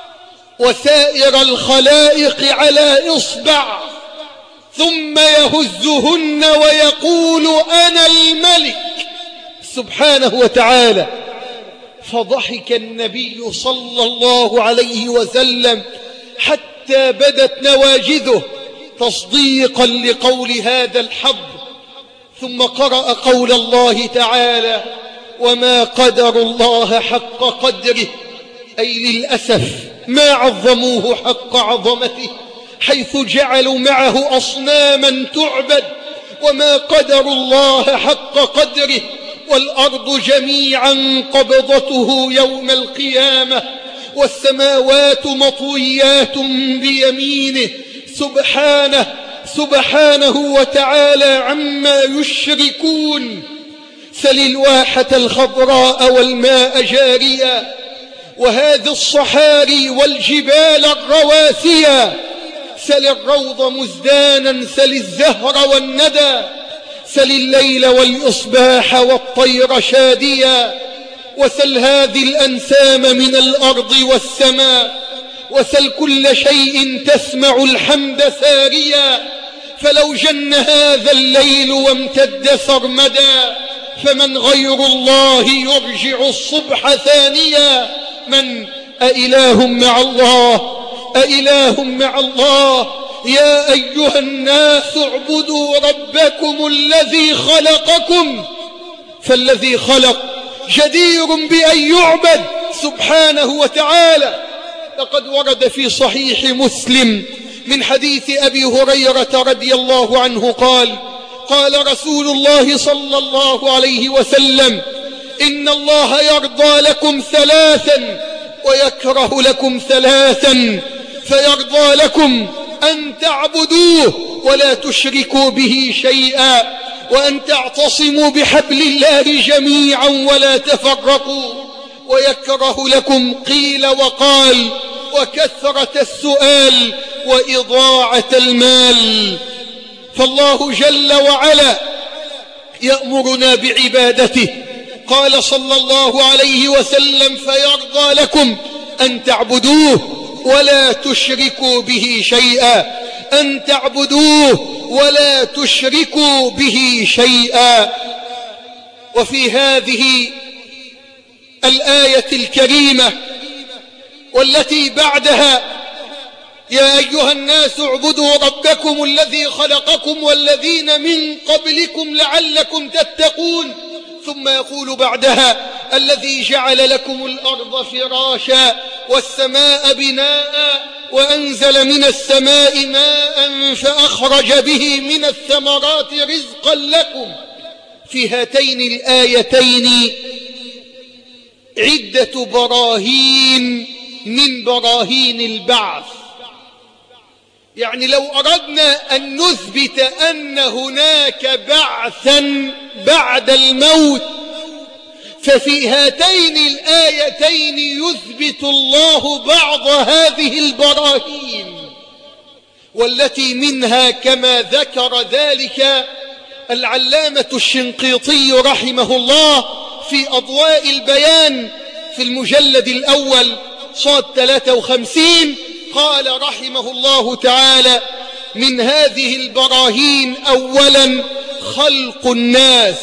وسائر الخلائق على إصبع، ثم يهزهن ويقول: أنا الملك سبحانه وتعالى. فضحك النبي صلى الله عليه وسلم حتى بدت نواجذه تصديقا لقول هذا الحبر، ثم قرأ قول الله تعالى: وما قدر الله حق قدره، أي للأسف ما عظموه حق عظمته، حيث جعلوا معه أصناما تعبد. وما قدر الله حق قدره، والأرض جميعا قبضته يوم القيامة، والسماوات مطويات بيمينه سبحانه وتعالى عما يشركون. سل الواحة الخضراء والماء جاريا، وهذه الصحاري والجبال الرواسيا، سل الروض مزدانا، سل الزهر والندى، سل الليل والإصباح والطير شاديا، وسل هذه الأنسام من الأرض والسماء، وسل كل شيء تسمع الحمد ساريا. فلو جن هذا الليل وامتد سرمدا، فمن غير الله يرجع الصبح ثانيا. من أإله مع الله، أإله مع الله. يا أيها الناس اعبدوا ربكم الذي خلقكم، فالذي خلق جدير بأن يعبد سبحانه وتعالى. لقد ورد في صحيح مسلم من حديث أبي هريرة رضي الله عنه قال: قال رسول الله صلى الله عليه وسلم: إن الله يرضى لكم ثلاثا ويكره لكم ثلاثا، فيرضى لكم أن تعبدوه ولا تشركوا به شيئا، وأن تعتصموا بحبل الله جميعا ولا تفرقوا، ويكره لكم قيل وقال وكثرة السؤال وإضاعة المال. فالله جل وعلا يأمرنا بعبادته. قال صلى الله عليه وسلم: فيرضى لكم أن تعبدوه ولا تشركوا به شيئا، أن تعبدوه ولا تشركوا به شيئا. وفي هذه الآية الكريمة والتي بعدها: يا أيها الناس اعبدوا ربكم الذي خلقكم والذين من قبلكم لعلكم تتقون. ثم يقول بعدها: الذي جعل لكم الأرض فراشا والسماء بناء وأنزل من السماء ماء فأخرج به من الثمرات رزقا لكم. في هاتين الآيتين عدة براهين من براهين البعث. يعني لو أردنا أن نثبت أن هناك بعثا بعد الموت، ففي هاتين الآيتين يثبت الله بعض هذه البراهين، والتي منها كما ذكر ذلك العلامة الشنقيطي رحمه الله في أضواء البيان في المجلد الأول صاد 53، قال رحمه الله تعالى: من هذه البراهين أولا خلق الناس،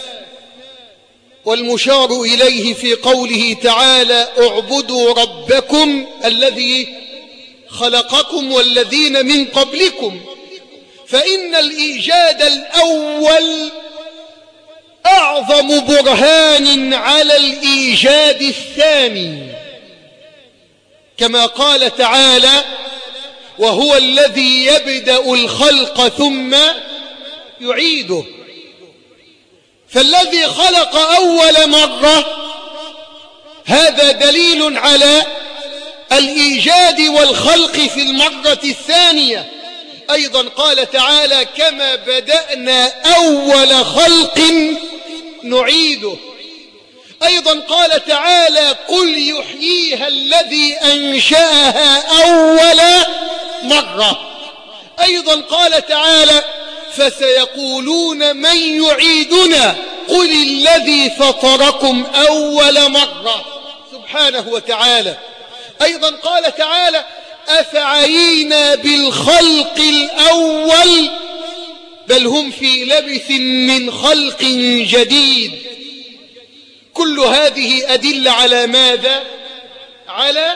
والمشار إليه في قوله تعالى: اعبدوا ربكم الذي خلقكم والذين من قبلكم. فإن الإيجاد الأول أعظم برهان على الإيجاد الثاني، كما قال تعالى: وهو الذي يبدأ الخلق ثم يعيده. فالذي خلق أول مرة هذا دليل على الإيجاد والخلق في المرة الثانية. أيضا قال تعالى: كما بدأنا أول خلق نعيده. أيضا قال تعالى: قل يحييها الذي أنشأها أول مرة. أيضا قال تعالى: فسيقولون من يعيدنا قل الذي فطركم أول مرة، سبحانه وتعالى. أيضا قال تعالى: أفعينا بالخلق الأول بل هم في لبث من خلق جديد. كل هذه أدلة على ماذا؟ على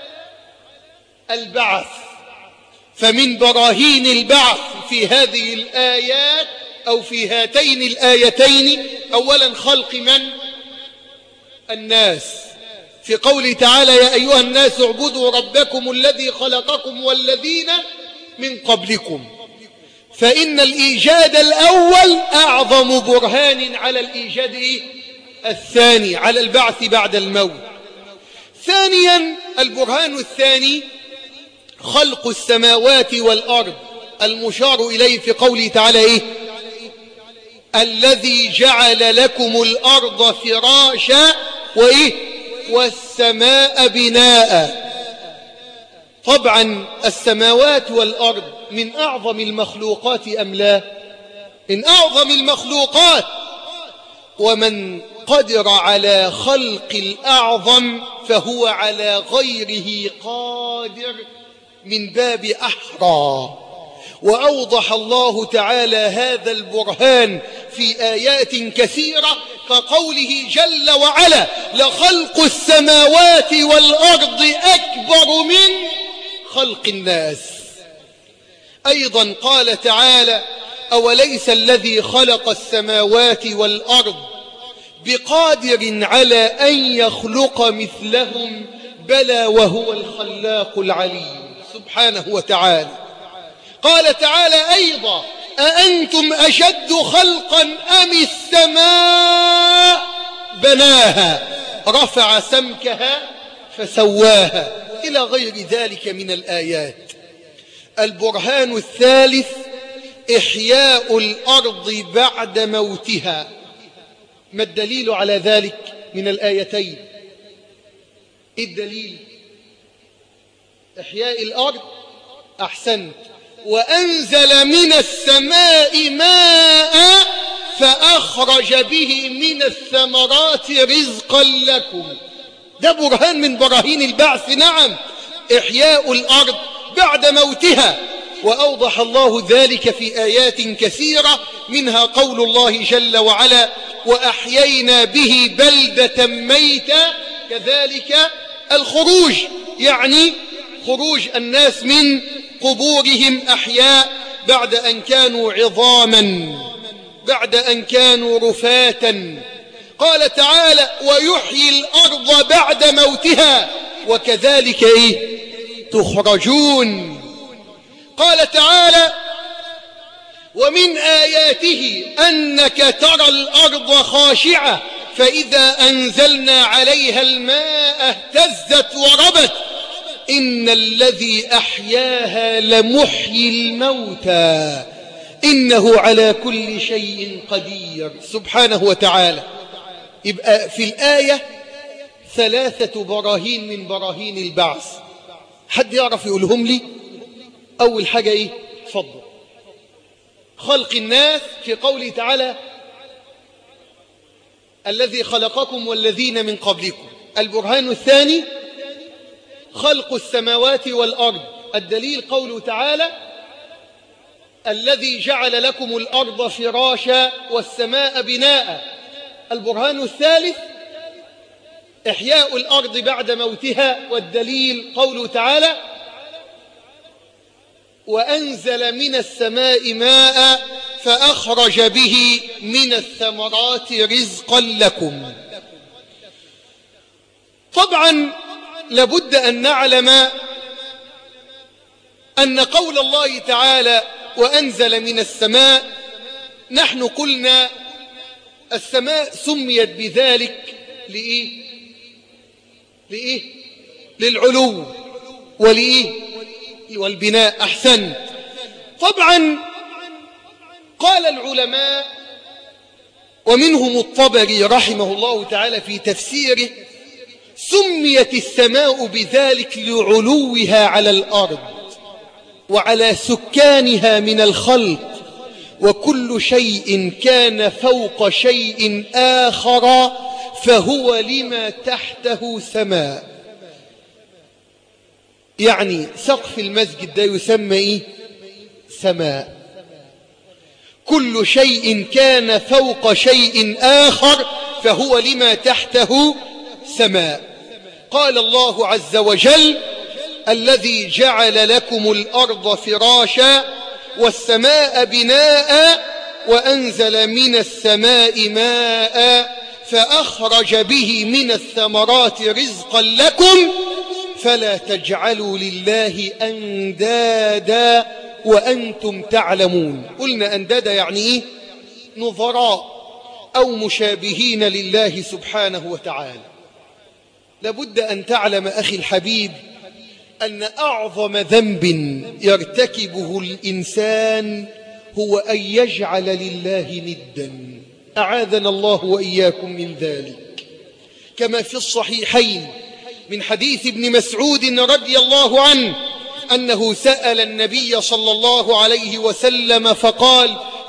البعث. فمن براهين البعث في هذه الآيات أو في هاتين الآيتين أولا خلق من؟ الناس، في قوله تعالى: يا أيها الناس اعبدوا ربكم الذي خلقكم والذين من قبلكم. فإن الإيجاد الأول أعظم برهان على الإيجاد الثاني، على البعث بعد الموت. ثانيا البرهان الثاني خلق السماوات والأرض، المشار إليه في قوله تعالى: الذي جعل لكم الأرض فراشا والسماء بناء. طبعا السماوات والأرض من أعظم المخلوقات أم لا؟ من أعظم المخلوقات. ومن قدر على خلق الأعظم فهو على غيره قادر من باب أحرى. وأوضح الله تعالى هذا البرهان في آيات كثيرة كقوله جل وعلا: لخلق السماوات والأرض أكبر من خلق الناس. أيضا قال تعالى: أوليس الذي خلق السماوات والأرض بقادر على أن يخلق مثلهم بلى وهو الخلاق العليم سبحانه وتعالى. قال تعالى أيضا: أأنتم أشد خلقا أم السماء بناها رفع سمكها فسواها، إلى غير ذلك من الآيات. البرهان الثالث: إحياء الأرض بعد موتها. ما الدليل على ذلك من الآيتين؟ الدليل إحياء الأرض، أحسنت، وأنزل من السماء ماء فأخرج به من الثمرات رزقا لكم. ده برهان من براهين البعث. نعم، إحياء الأرض بعد موتها. وأوضح الله ذلك في آيات كثيرة، منها قول الله جل وعلا: وأحيينا به بلدة ميتا. كذلك الخروج، يعني خروج الناس من قبورهم أحياء بعد أن كانوا عظاما، بعد أن كانوا رفاتا. قال تعالى: ويحيي الأرض بعد موتها وكذلك تخرجون. قال تعالى: ومن آياته أنك ترى الأرض خاشعة فإذا أنزلنا عليها الماء اهتزت وربت إن الذي أحياها لمحيي الموتى إنه على كل شيء قدير سبحانه وتعالى. يبقى في الآية 3 براهين من براهين البعث. حد يعرف يقولهم لي؟ أول حاجة تفضل. خلق الناس في قوله تعالى: الذي خلقكم والذين من قبلكم. البرهان الثاني: خلق السماوات والأرض. الدليل قوله تعالى: الذي جعل لكم الأرض فراشا والسماء بناء. البرهان الثالث: إحياء الأرض بعد موتها. والدليل قوله تعالى: وأنزل من السماء ماء فأخرج به من الثمرات رزقا لكم. طبعا لابد أن نعلم أن قول الله تعالى: وأنزل من السماء، نحن قلنا السماء سميت بذلك لإيه؟ للعلو والبناء. أحسنت. طبعا قال العلماء ومنهم الطبري رحمه الله تعالى في تفسيره: سميت السماء بذلك لعلوها على الأرض وعلى سكانها من الخلق، وكل شيء كان فوق شيء آخر فهو لما تحته سماء. يعني سقف المسجد ده يسمى سماء. كل شيء كان فوق شيء آخر فهو لما تحته سماء. قال الله عز وجل: الذي جعل لكم الأرض فراشا والسماء بناء وأنزل من السماء ماء فأخرج به من الثمرات رزقا لكم فلا تجعلوا لله أندادا وأنتم تعلمون. قلنا أندادا يعني نظراء أو مشابهين لله سبحانه وتعالى. لابد أن تعلم أخي الحبيب أن أعظم ذنب يرتكبه الإنسان هو أن يجعل لله ندا، أعاذنا الله وإياكم من ذلك. كما في الصحيحين من حديث ابن مسعود رضي الله عنه أنه سأل النبي صلى الله عليه وسلم فقال: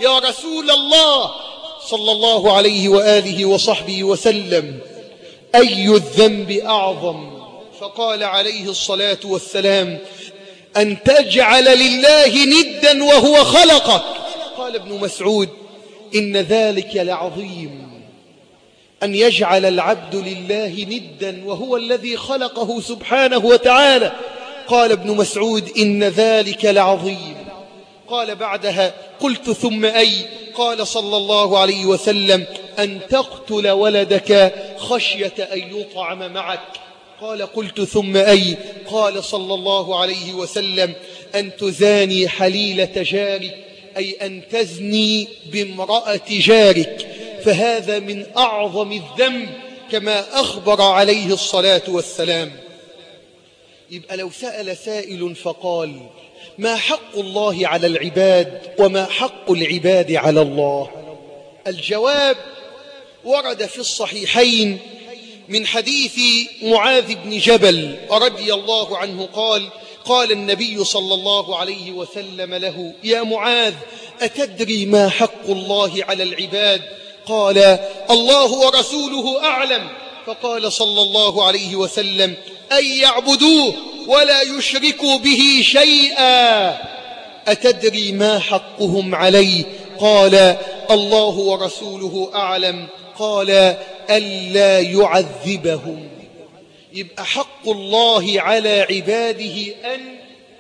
يا رسول الله صلى الله عليه وآله وصحبه وسلم: أي الذنب أعظم؟ فقال عليه الصلاة والسلام: أن تجعل لله ندا وهو خلقك. قال ابن مسعود: إن ذلك لعظيم، أن يجعل العبد لله ندا وهو الذي خلقه سبحانه وتعالى. قال ابن مسعود: إن ذلك لعظيم. قال بعدها: قلت: ثم أي؟ قال صلى الله عليه وسلم: أن تقتل ولدك خشية أن يطعم معك. قال: قلت: ثم أي؟ قال صلى الله عليه وسلم: أن تزاني حليلة جارك، أي أن تزني بامرأة جارك، فهذا من أعظم الذنب كما أخبر عليه الصلاة والسلام. يبقى لو سأل سائل فقال: ما حق الله على العباد وما حق العباد على الله؟ الجواب ورد في الصحيحين من حديث معاذ بن جبل رضي الله عنه قال: قال النبي صلى الله عليه وسلم له: يا معاذ، أتدري ما حق الله على العباد؟ قال: الله ورسوله أعلم. فقال صلى الله عليه وسلم: أن يعبدوه ولا يشركوا به شيئا. أتدري ما حقهم عليه؟ قال: الله ورسوله أعلم. قال: ألا يعذبهم. يبقى حق الله على عباده أن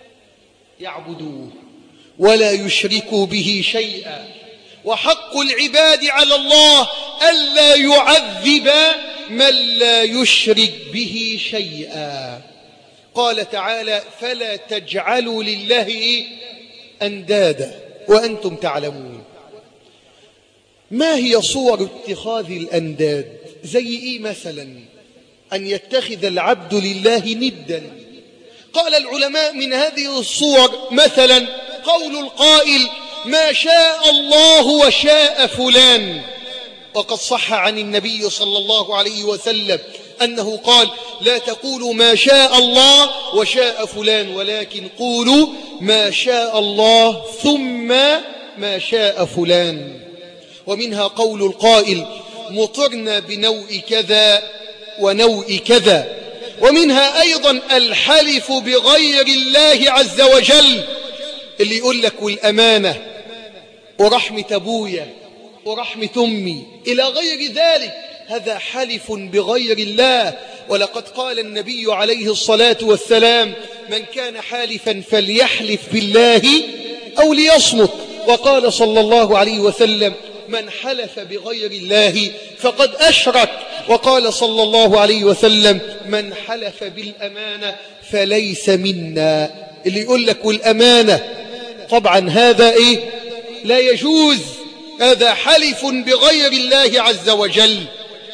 يعبدوه ولا يشركوا به شيئا، وحق العباد على الله ألا يعذب من لا يشرك به شيئا. قال تعالى: فلا تجعلوا لله أندادا وأنتم تعلمون. ما هي صور اتخاذ الأنداد؟ زي إيه مثلا؟ أن يتخذ العبد لله ندا. قال العلماء: من هذه الصور مثلا قول القائل: ما شاء الله وشاء فلان. وقد صح عن النبي صلى الله عليه وسلم أنه قال: لا تقولوا ما شاء الله وشاء فلان، ولكن قولوا ما شاء الله ثم ما شاء فلان. ومنها قول القائل: مطرنا بنوء كذا ونوء كذا. ومنها أيضا الحلف بغير الله عز وجل، اللي يقول لك: والأمانة ورحمة أبويا ورحمة أمي إلى غير ذلك، هذا حلف بغير الله. ولقد قال النبي عليه الصلاة والسلام: من كان حالفا فليحلف بالله أو ليصمت. وقال صلى الله عليه وسلم: من حلف بغير الله فقد أشرك. وقال صلى الله عليه وسلم: من حلف بالأمانة فليس منا. اللي يقول لك والأمانة، طبعا هذا لا يجوز، هذا حلف بغير الله عز وجل.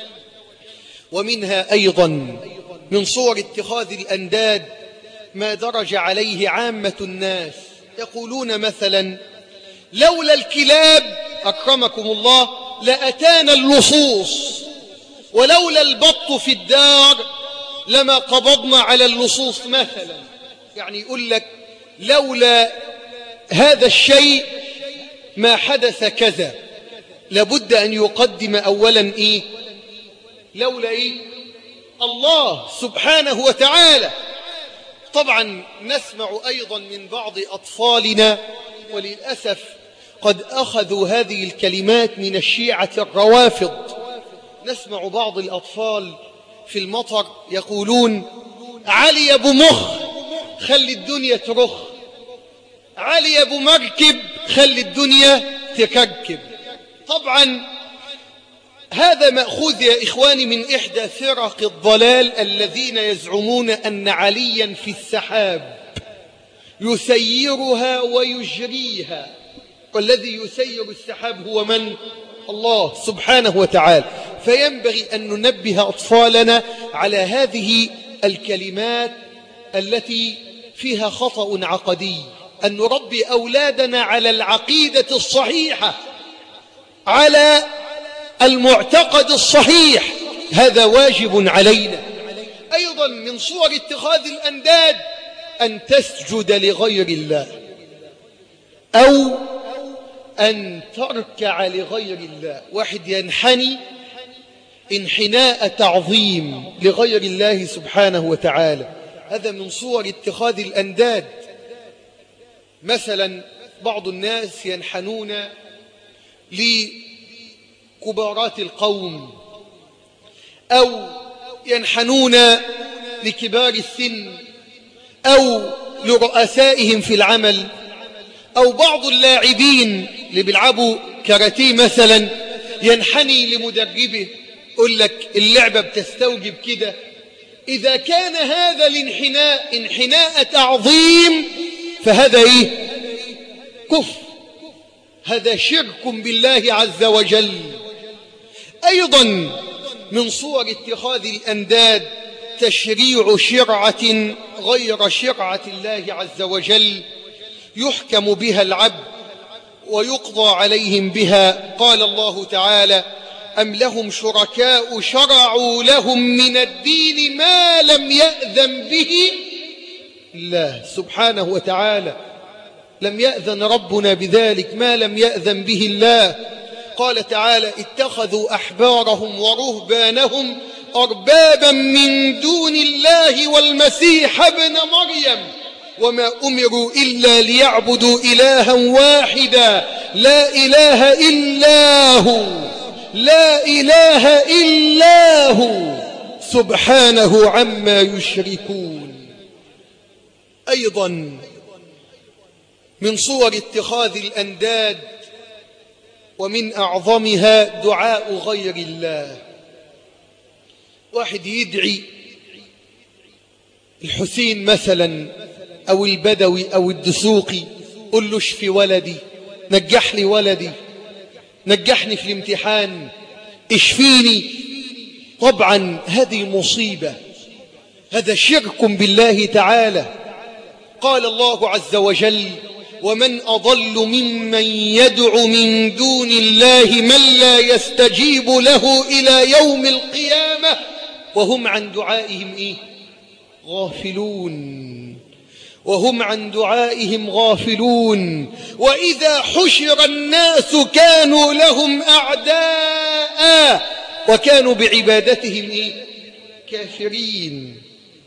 ومنها أيضا من صور اتخاذ الأنداد ما درج عليه عامة الناس. يقولون مثلا: لولا الكلاب أكرمكم الله لأتانا اللصوص، ولولا البط في الدار لما قبضنا على اللصوص مثلا. يعني يقول لك: لولا هذا الشيء ما حدث كذا. لابد أن يقدم أولا لولا الله سبحانه وتعالى. طبعا نسمع أيضا من بعض أطفالنا، وللأسف قد أخذوا هذه الكلمات من الشيعة الروافض. نسمع بعض الأطفال في المطر يقولون: علي يا أبو مخ خلي الدنيا ترخ، علي يا أبو مركب خلي الدنيا تكركب. طبعا هذا مأخوذ يا إخواني من إحدى فرق الضلال الذين يزعمون أن عليا في السحاب يسيرها ويجريها، والذي يسير السحاب هو من؟ الله سبحانه وتعالى. فينبغي أن ننبه أطفالنا على هذه الكلمات التي فيها خطأ عقدي، أن نربي أولادنا على العقيدة الصحيحة، على المعتقد الصحيح، هذا واجب علينا. أيضا من صور اتخاذ الأنداد أن تسجد لغير الله، أو أن تركع لغير الله. واحد ينحني انحناء تعظيم لغير الله سبحانه وتعالى، هذا من صور اتخاذ الأنداد. مثلا بعض الناس ينحنون لكبارات القوم، أو ينحنون لكبار السن، أو لرؤسائهم في العمل، أو بعض اللاعبين اللي بيلعبوا كاراتيه مثلا ينحني لمدربه، يقول لك اللعبة بتستوجب كده. إذا كان هذا الانحناء انحناء تعظيم فهذا إيه؟ كفر، هذا شرك بالله عز وجل. أيضا من صور اتخاذ الأنداد تشريع شرعة غير شرعة الله عز وجل يحكم بها العبد ويقضى عليهم بها. قال الله تعالى: أم لهم شركاء شرعوا لهم من الدين ما لم يأذن به الله سبحانه وتعالى. لم يأذن ربنا بذلك، ما لم يأذن به الله. قال تعالى: اتخذوا أحبارهم ورهبانهم أربابا من دون الله والمسيح ابن مريم وما أمروا إلا ليعبدوا إلها واحدا لا إله إلا هو، لا إله إلا هو سبحانه عما يشركون. أيضا من صور اتخاذ الأنداد ومن أعظمها دعاء غير الله. واحد يدعي الحسين مثلا أو البدوي أو الدسوقي، قل له اشفي ولدي، نجح لي ولدي، نجحني في الامتحان، اشفيني. طبعا هذه مصيبة، هذا شرك بالله تعالى. قال الله عز وجل: ومن أضل ممن يدعو من دون الله من لا يستجيب له إلى يوم القيامة وهم عن دعائهم غافلون. وهم عن دعائهم غافلون. وإذا حشر الناس كانوا لهم أعداء وكانوا بعبادتهم كافرين.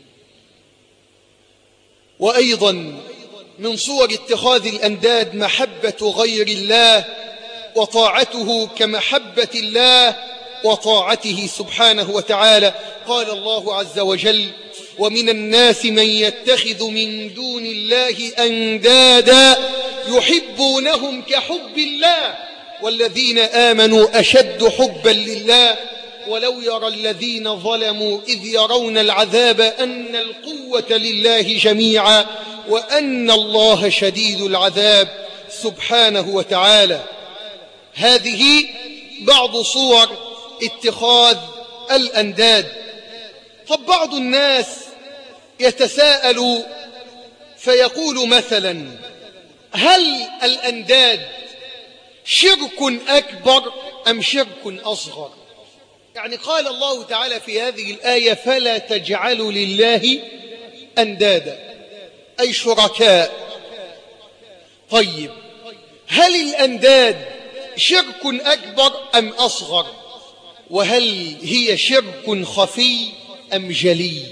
وأيضا من صور اتخاذ الأنداد محبة غير الله وطاعته كمحبة الله وطاعته سبحانه وتعالى. قال الله عز وجل: ومن الناس من يتخذ من دون الله أندادا يحبونهم كحب الله والذين آمنوا أشد حبا لله ولو يرى الذين ظلموا إذ يرون العذاب أن القوة لله جميعا وأن الله شديد العذاب سبحانه وتعالى. هذه بعض صور اتخاذ الأنداد. طب بعض الناس يتساءل فيقول مثلا: هل الأنداد شرك أكبر أم شرك أصغر؟ يعني قال الله تعالى في هذه الآية: فلا تجعلوا لله أندادا، أي شركاء. طيب هل الأنداد شرك أكبر أم أصغر؟ وهل هي شرك خفي أم جلي؟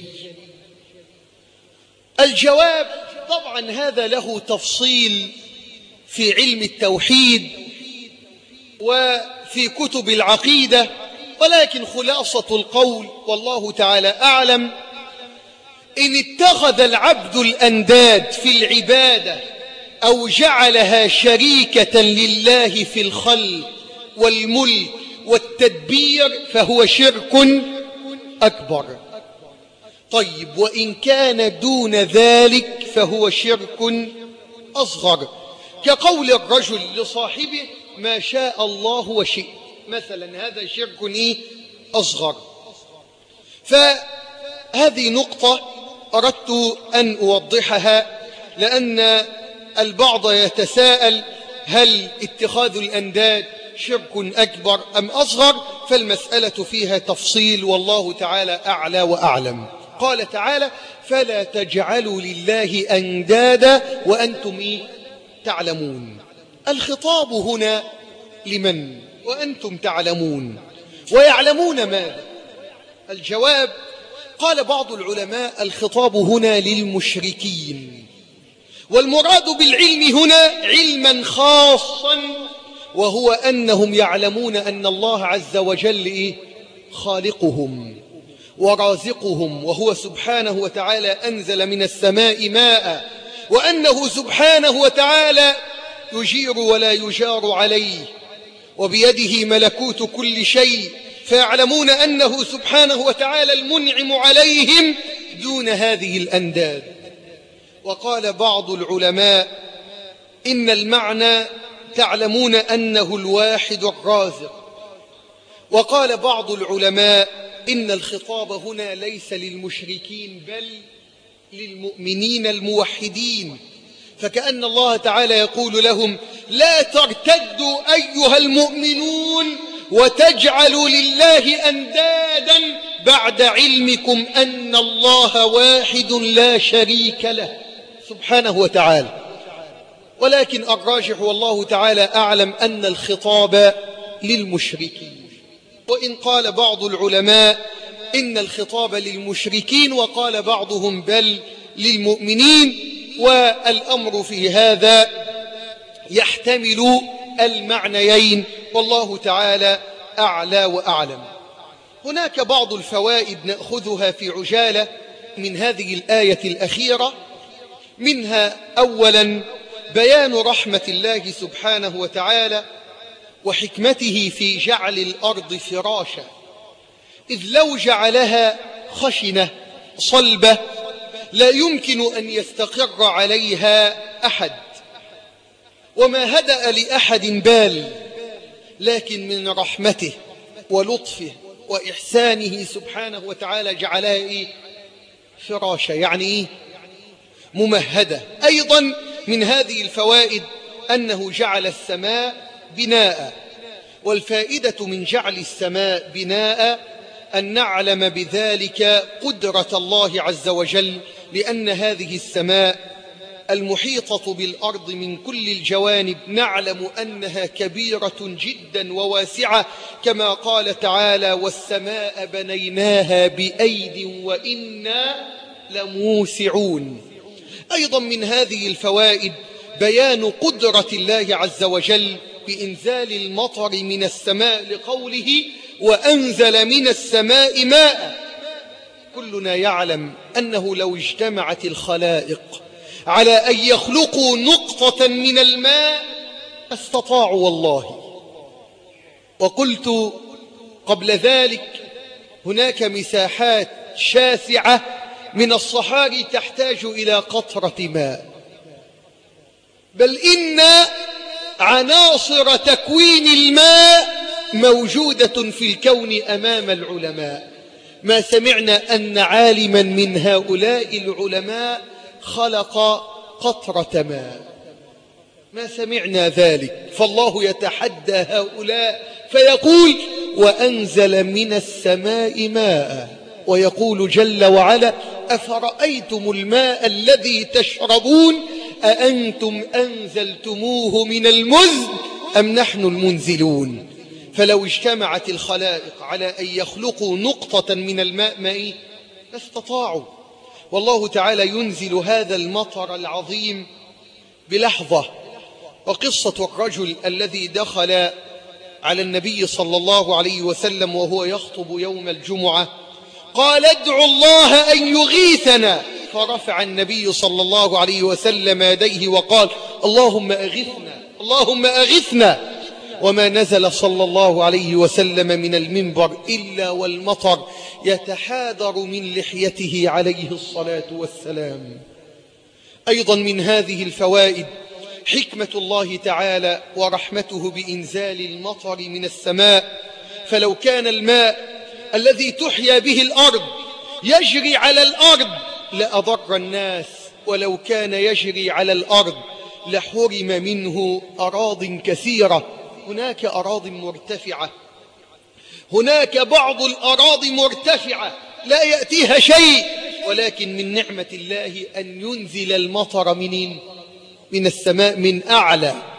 الجواب: طبعا هذا له تفصيل في علم التوحيد وفي كتب العقيدة، ولكن خلاصة القول والله تعالى أعلم: إن اتخذ العبد الأنداد في العبادة أو جعلها شريكة لله في الخلق والملك والتدبير فهو شرك أكبر. طيب وإن كان دون ذلك فهو شرك أصغر، كقول الرجل لصاحبه: ما شاء الله وشئت مثلا، هذا شرك أصغر. فهذه نقطة أردت أن أوضحها، لأن البعض يتساءل: هل اتخاذ الأنداد شرك أكبر أم أصغر؟ فالمسألة فيها تفصيل والله تعالى أعلى وأعلم. قال تعالى: فلا تجعلوا لله أندادا وأنتم تعلمون. الخطاب هنا لمن؟ وأنتم تعلمون ويعلمون ماذا؟ الجواب: قال بعض العلماء الخطاب هنا للمشركين، والمراد بالعلم هنا علما خاصا، وهو أنهم يعلمون أن الله عز وجل خالقهم ورازقهم، وهو سبحانه وتعالى أنزل من السماء ماء، وأنه سبحانه وتعالى يجير ولا يجار عليه، وبيده ملكوت كل شيء، فيعلمون أنه سبحانه وتعالى المنعم عليهم دون هذه الأنداد. وقال بعض العلماء إن المعنى تعلمون أنه الواحد الرازق. وقال بعض العلماء إن الخطاب هنا ليس للمشركين بل للمؤمنين الموحدين، فكأن الله تعالى يقول لهم: لا ترتدوا أيها المؤمنون وتجعلوا لله أندادا بعد علمكم أن الله واحد لا شريك له سبحانه وتعالى. ولكن الراجح والله تعالى أعلم أن الخطاب للمشركين، وإن قال بعض العلماء إن الخطاب للمشركين، وقال بعضهم بل للمؤمنين، والأمر في هذا يحتمل المعنيين، والله تعالى أعلى وأعلم. هناك بعض الفوائد نأخذها في عجالة من هذه الآية الأخيرة، منها أولا بيان رحمة الله سبحانه وتعالى وحكمته في جعل الأرض فراشا، إذ لو جعلها خشنة صلبة لا يمكن أن يستقر عليها أحد، وما هدأ لأحد بال، لكن من رحمته ولطفه وإحسانه سبحانه وتعالى جعلها فراشا، يعني ممهدة. أيضا من هذه الفوائد أنه جعل السماء بناء، والفائدة من جعل السماء بناء أن نعلم بذلك قدرة الله عز وجل، لأن هذه السماء المحيطة بالأرض من كل الجوانب نعلم أنها كبيرة جدا وواسعة، كما قال تعالى: والسماء بنيناها بأيد وإنا لموسعون. أيضا من هذه الفوائد بيان قدرة الله عز وجل بإنزال المطر من السماء، لقوله: وأنزل من السماء ماء. كلنا يعلم أنه لو اجتمعت الخلائق على أن يخلقوا نقطة من الماء استطاعوا والله. وقلت قبل ذلك هناك مساحات شاسعة من الصحاري تحتاج إلى قطرة ماء، بل إن عناصر تكوين الماء موجودة في الكون أمام العلماء. ما سمعنا أن عالما من هؤلاء العلماء خلق قطرة ماء، ما سمعنا ذلك. فالله يتحدى هؤلاء فيقول: وأنزل من السماء ماء، ويقول جل وعلا: أفرأيتم الماء الذي تشربون أأنتم أنزلتموه من المزن أم نحن المنزلون. فلو اجتمعت الخلائق على أن يخلقوا نقطة من الماء ما استطاعوا. والله تعالى ينزل هذا المطر العظيم بلحظة. وقصة الرجل الذي دخل على النبي صلى الله عليه وسلم وهو يخطب يوم الجمعة قال: ادعوا الله أن يغيثنا، فرفع النبي صلى الله عليه وسلم يديه وقال: اللهم أغثنا اللهم أغثنا. وما نزل صلى الله عليه وسلم من المنبر إلا والمطر يتحادر من لحيته عليه الصلاة والسلام. أيضا من هذه الفوائد حكمة الله تعالى ورحمته بإنزال المطر من السماء. فلو كان الماء الذي تحيا به الأرض يجري على الأرض لأضر الناس، ولو كان يجري على الأرض لحرم منه أراضٍ كثيرة. هناك أراضٍ مرتفعة، هناك بعض الأراضي مرتفعة لا يأتيها شيء، ولكن من نعمة الله أن ينزل المطر من السماء من أعلى،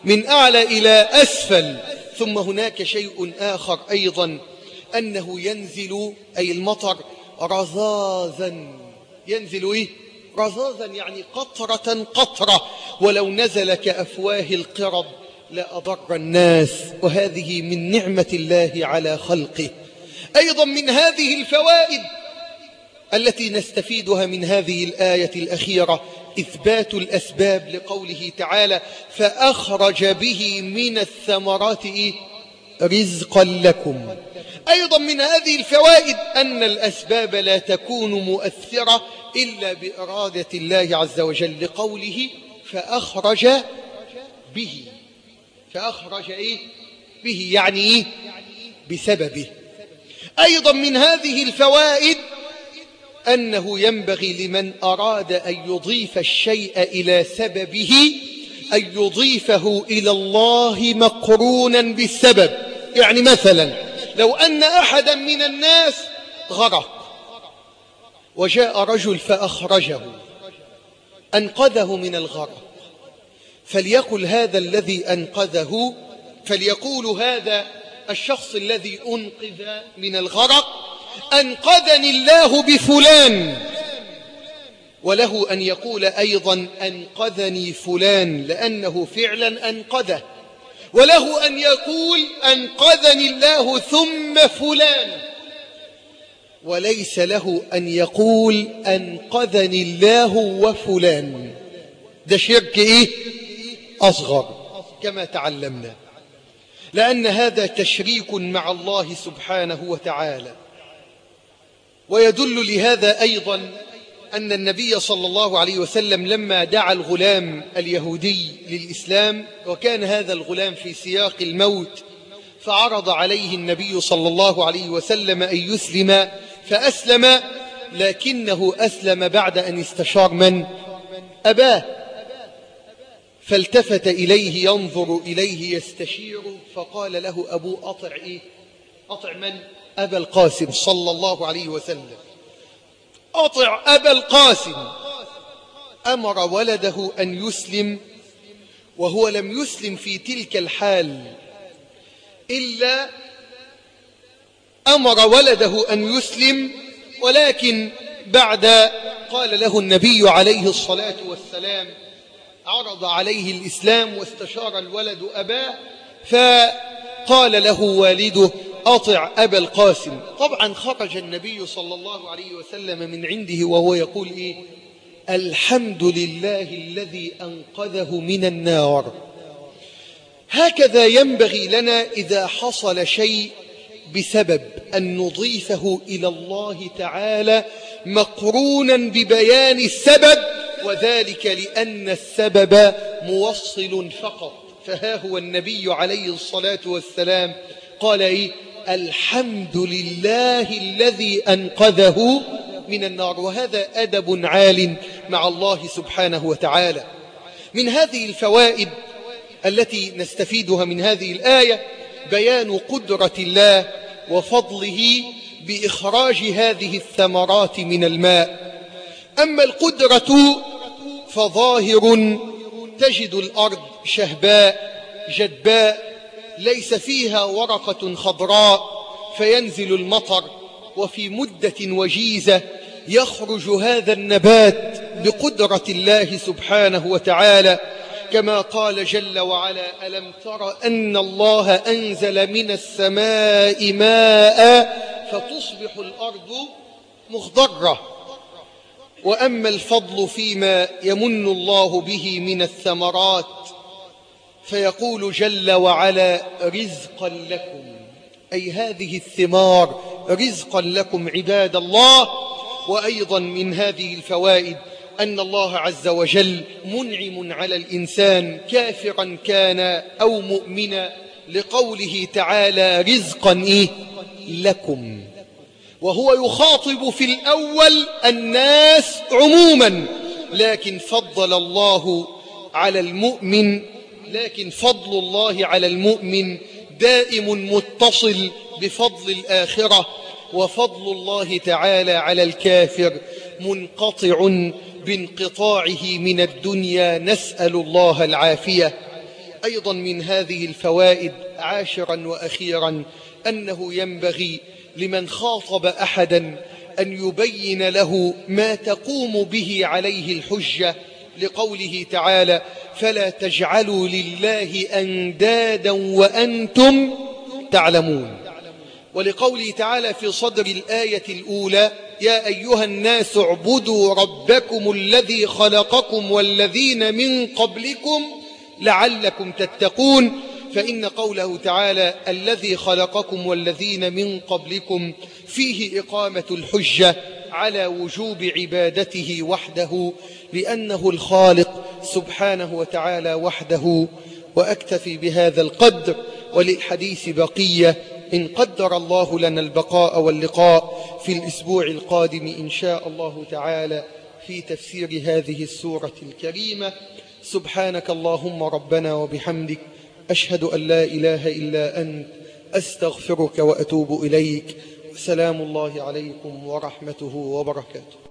من أعلى إلى أسفل. ثم هناك شيء آخر أيضا، أنه ينزل أي المطر رذاذا. ينزل إيه؟ رذاذا يعني قطرة قطرة، ولو نزل كأفواه القرب لأضر الناس، وهذه من نعمة الله على خلقه. أيضا من هذه الفوائد التي نستفيدها من هذه الآية الأخيرة إثبات الأسباب، لقوله تعالى فأخرج به من الثمرات رزقا لكم. أيضا من هذه الفوائد أن الأسباب لا تكون مؤثرة إلا بإرادة الله عز وجل، لقوله فأخرج به. فأخرج به يعني بسببه. أيضا من هذه الفوائد أنه ينبغي لمن أراد أن يضيف الشيء إلى سببه أن يضيفه إلى الله مقرونا بالسبب. يعني مثلا لو أن أحدا من الناس غرق وجاء رجل فأخرجه أنقذه من الغرق، فليقل هذا الذي أنقذه، فليقول هذا الشخص الذي أنقذ من الغرق أنقذني الله بفلان، وله أن يقول أيضا أنقذني فلان لأنه فعلا أنقذه، وله أن يقول أنقذني الله ثم فلان، وليس له أن يقول أنقذني الله وفلان. ده شرك أصغر كما تعلمنا، لأن هذا تشريك مع الله سبحانه وتعالى. ويدل لهذا أيضا أن النبي صلى الله عليه وسلم لما دعا الغلام اليهودي للإسلام، وكان هذا الغلام في سياق الموت، فعرض عليه النبي صلى الله عليه وسلم أن يسلم، فأسلم، لكنه أسلم بعد أن استشار من؟ أباه، فالتفت إليه ينظر إليه يستشير، فقال له أبو أطع أطع من؟ أبا القاسم صلى الله عليه وسلم، أطع أبا القاسم. أمر ولده أن يسلم، وهو لم يسلم في تلك الحال، إلا أمر ولده أن يسلم، ولكن بعد قال له النبي عليه الصلاة والسلام، عرض عليه الإسلام واستشار الولد أباه، فقال له والده أطع أبا القاسم. طبعا خرج النبي صلى الله عليه وسلم من عنده وهو يقول الحمد لله الذي أنقذه من النار. هكذا ينبغي لنا إذا حصل شيء بسبب أن نضيفه إلى الله تعالى مقرونا ببيان السبب، وذلك لأن السبب موصل فقط. فها هو النبي عليه الصلاة والسلام قال الحمد لله الذي أنقذه من النار، وهذا أدب عال مع الله سبحانه وتعالى. من هذه الفوائد التي نستفيدها من هذه الآية بيان قدرة الله وفضله بإخراج هذه الثمرات من الماء. أما القدرة فظاهر، تجد الأرض شهباء جدباء ليس فيها ورقة خضراء، فينزل المطر، وفي مدة وجيزة يخرج هذا النبات بقدرة الله سبحانه وتعالى، كما قال جل وعلا ألم تر أن الله أنزل من السماء ماء فتصبح الأرض مخضرة. وأما الفضل فيما يمن الله به من الثمرات فيقول جل وعلا رزقا لكم، أي هذه الثمار رزقا لكم عباد الله. وأيضا من هذه الفوائد أن الله عز وجل منعم على الإنسان كافرا كان أو مؤمنا، لقوله تعالى رزقا لكم، وهو يخاطب في الأول الناس عموما، لكن فضل الله على المؤمن، لكن فضل الله على المؤمن دائم متصل بفضل الآخرة، وفضل الله تعالى على الكافر منقطع بانقطاعه من الدنيا، نسأل الله العافية. أيضا من هذه الفوائد عاشرا وأخيرا أنه ينبغي لمن خاطب أحدا أن يبين له ما تقوم به عليه الحجة، لقوله تعالى: فلا تجعلوا لله أندادا وأنتم تعلمون. ولقوله تعالى في صدر الآية الأولى: يا أيها الناس اعبدوا ربكم الذي خلقكم والذين من قبلكم لعلكم تتقون. فإن قوله تعالى الذي خلقكم والذين من قبلكم فيه إقامة الحجة على وجوب عبادته وحده، لأنه الخالق سبحانه وتعالى وحده. وأكتفي بهذا القدر، وللحديث بقية إن قدر الله لنا البقاء واللقاء في الأسبوع القادم إن شاء الله تعالى في تفسير هذه السورة الكريمة. سبحانك اللهم ربنا وبحمدك، أشهد أن لا إله إلا أنت، أستغفرك وأتوب إليك. سلام الله عليكم ورحمته وبركاته.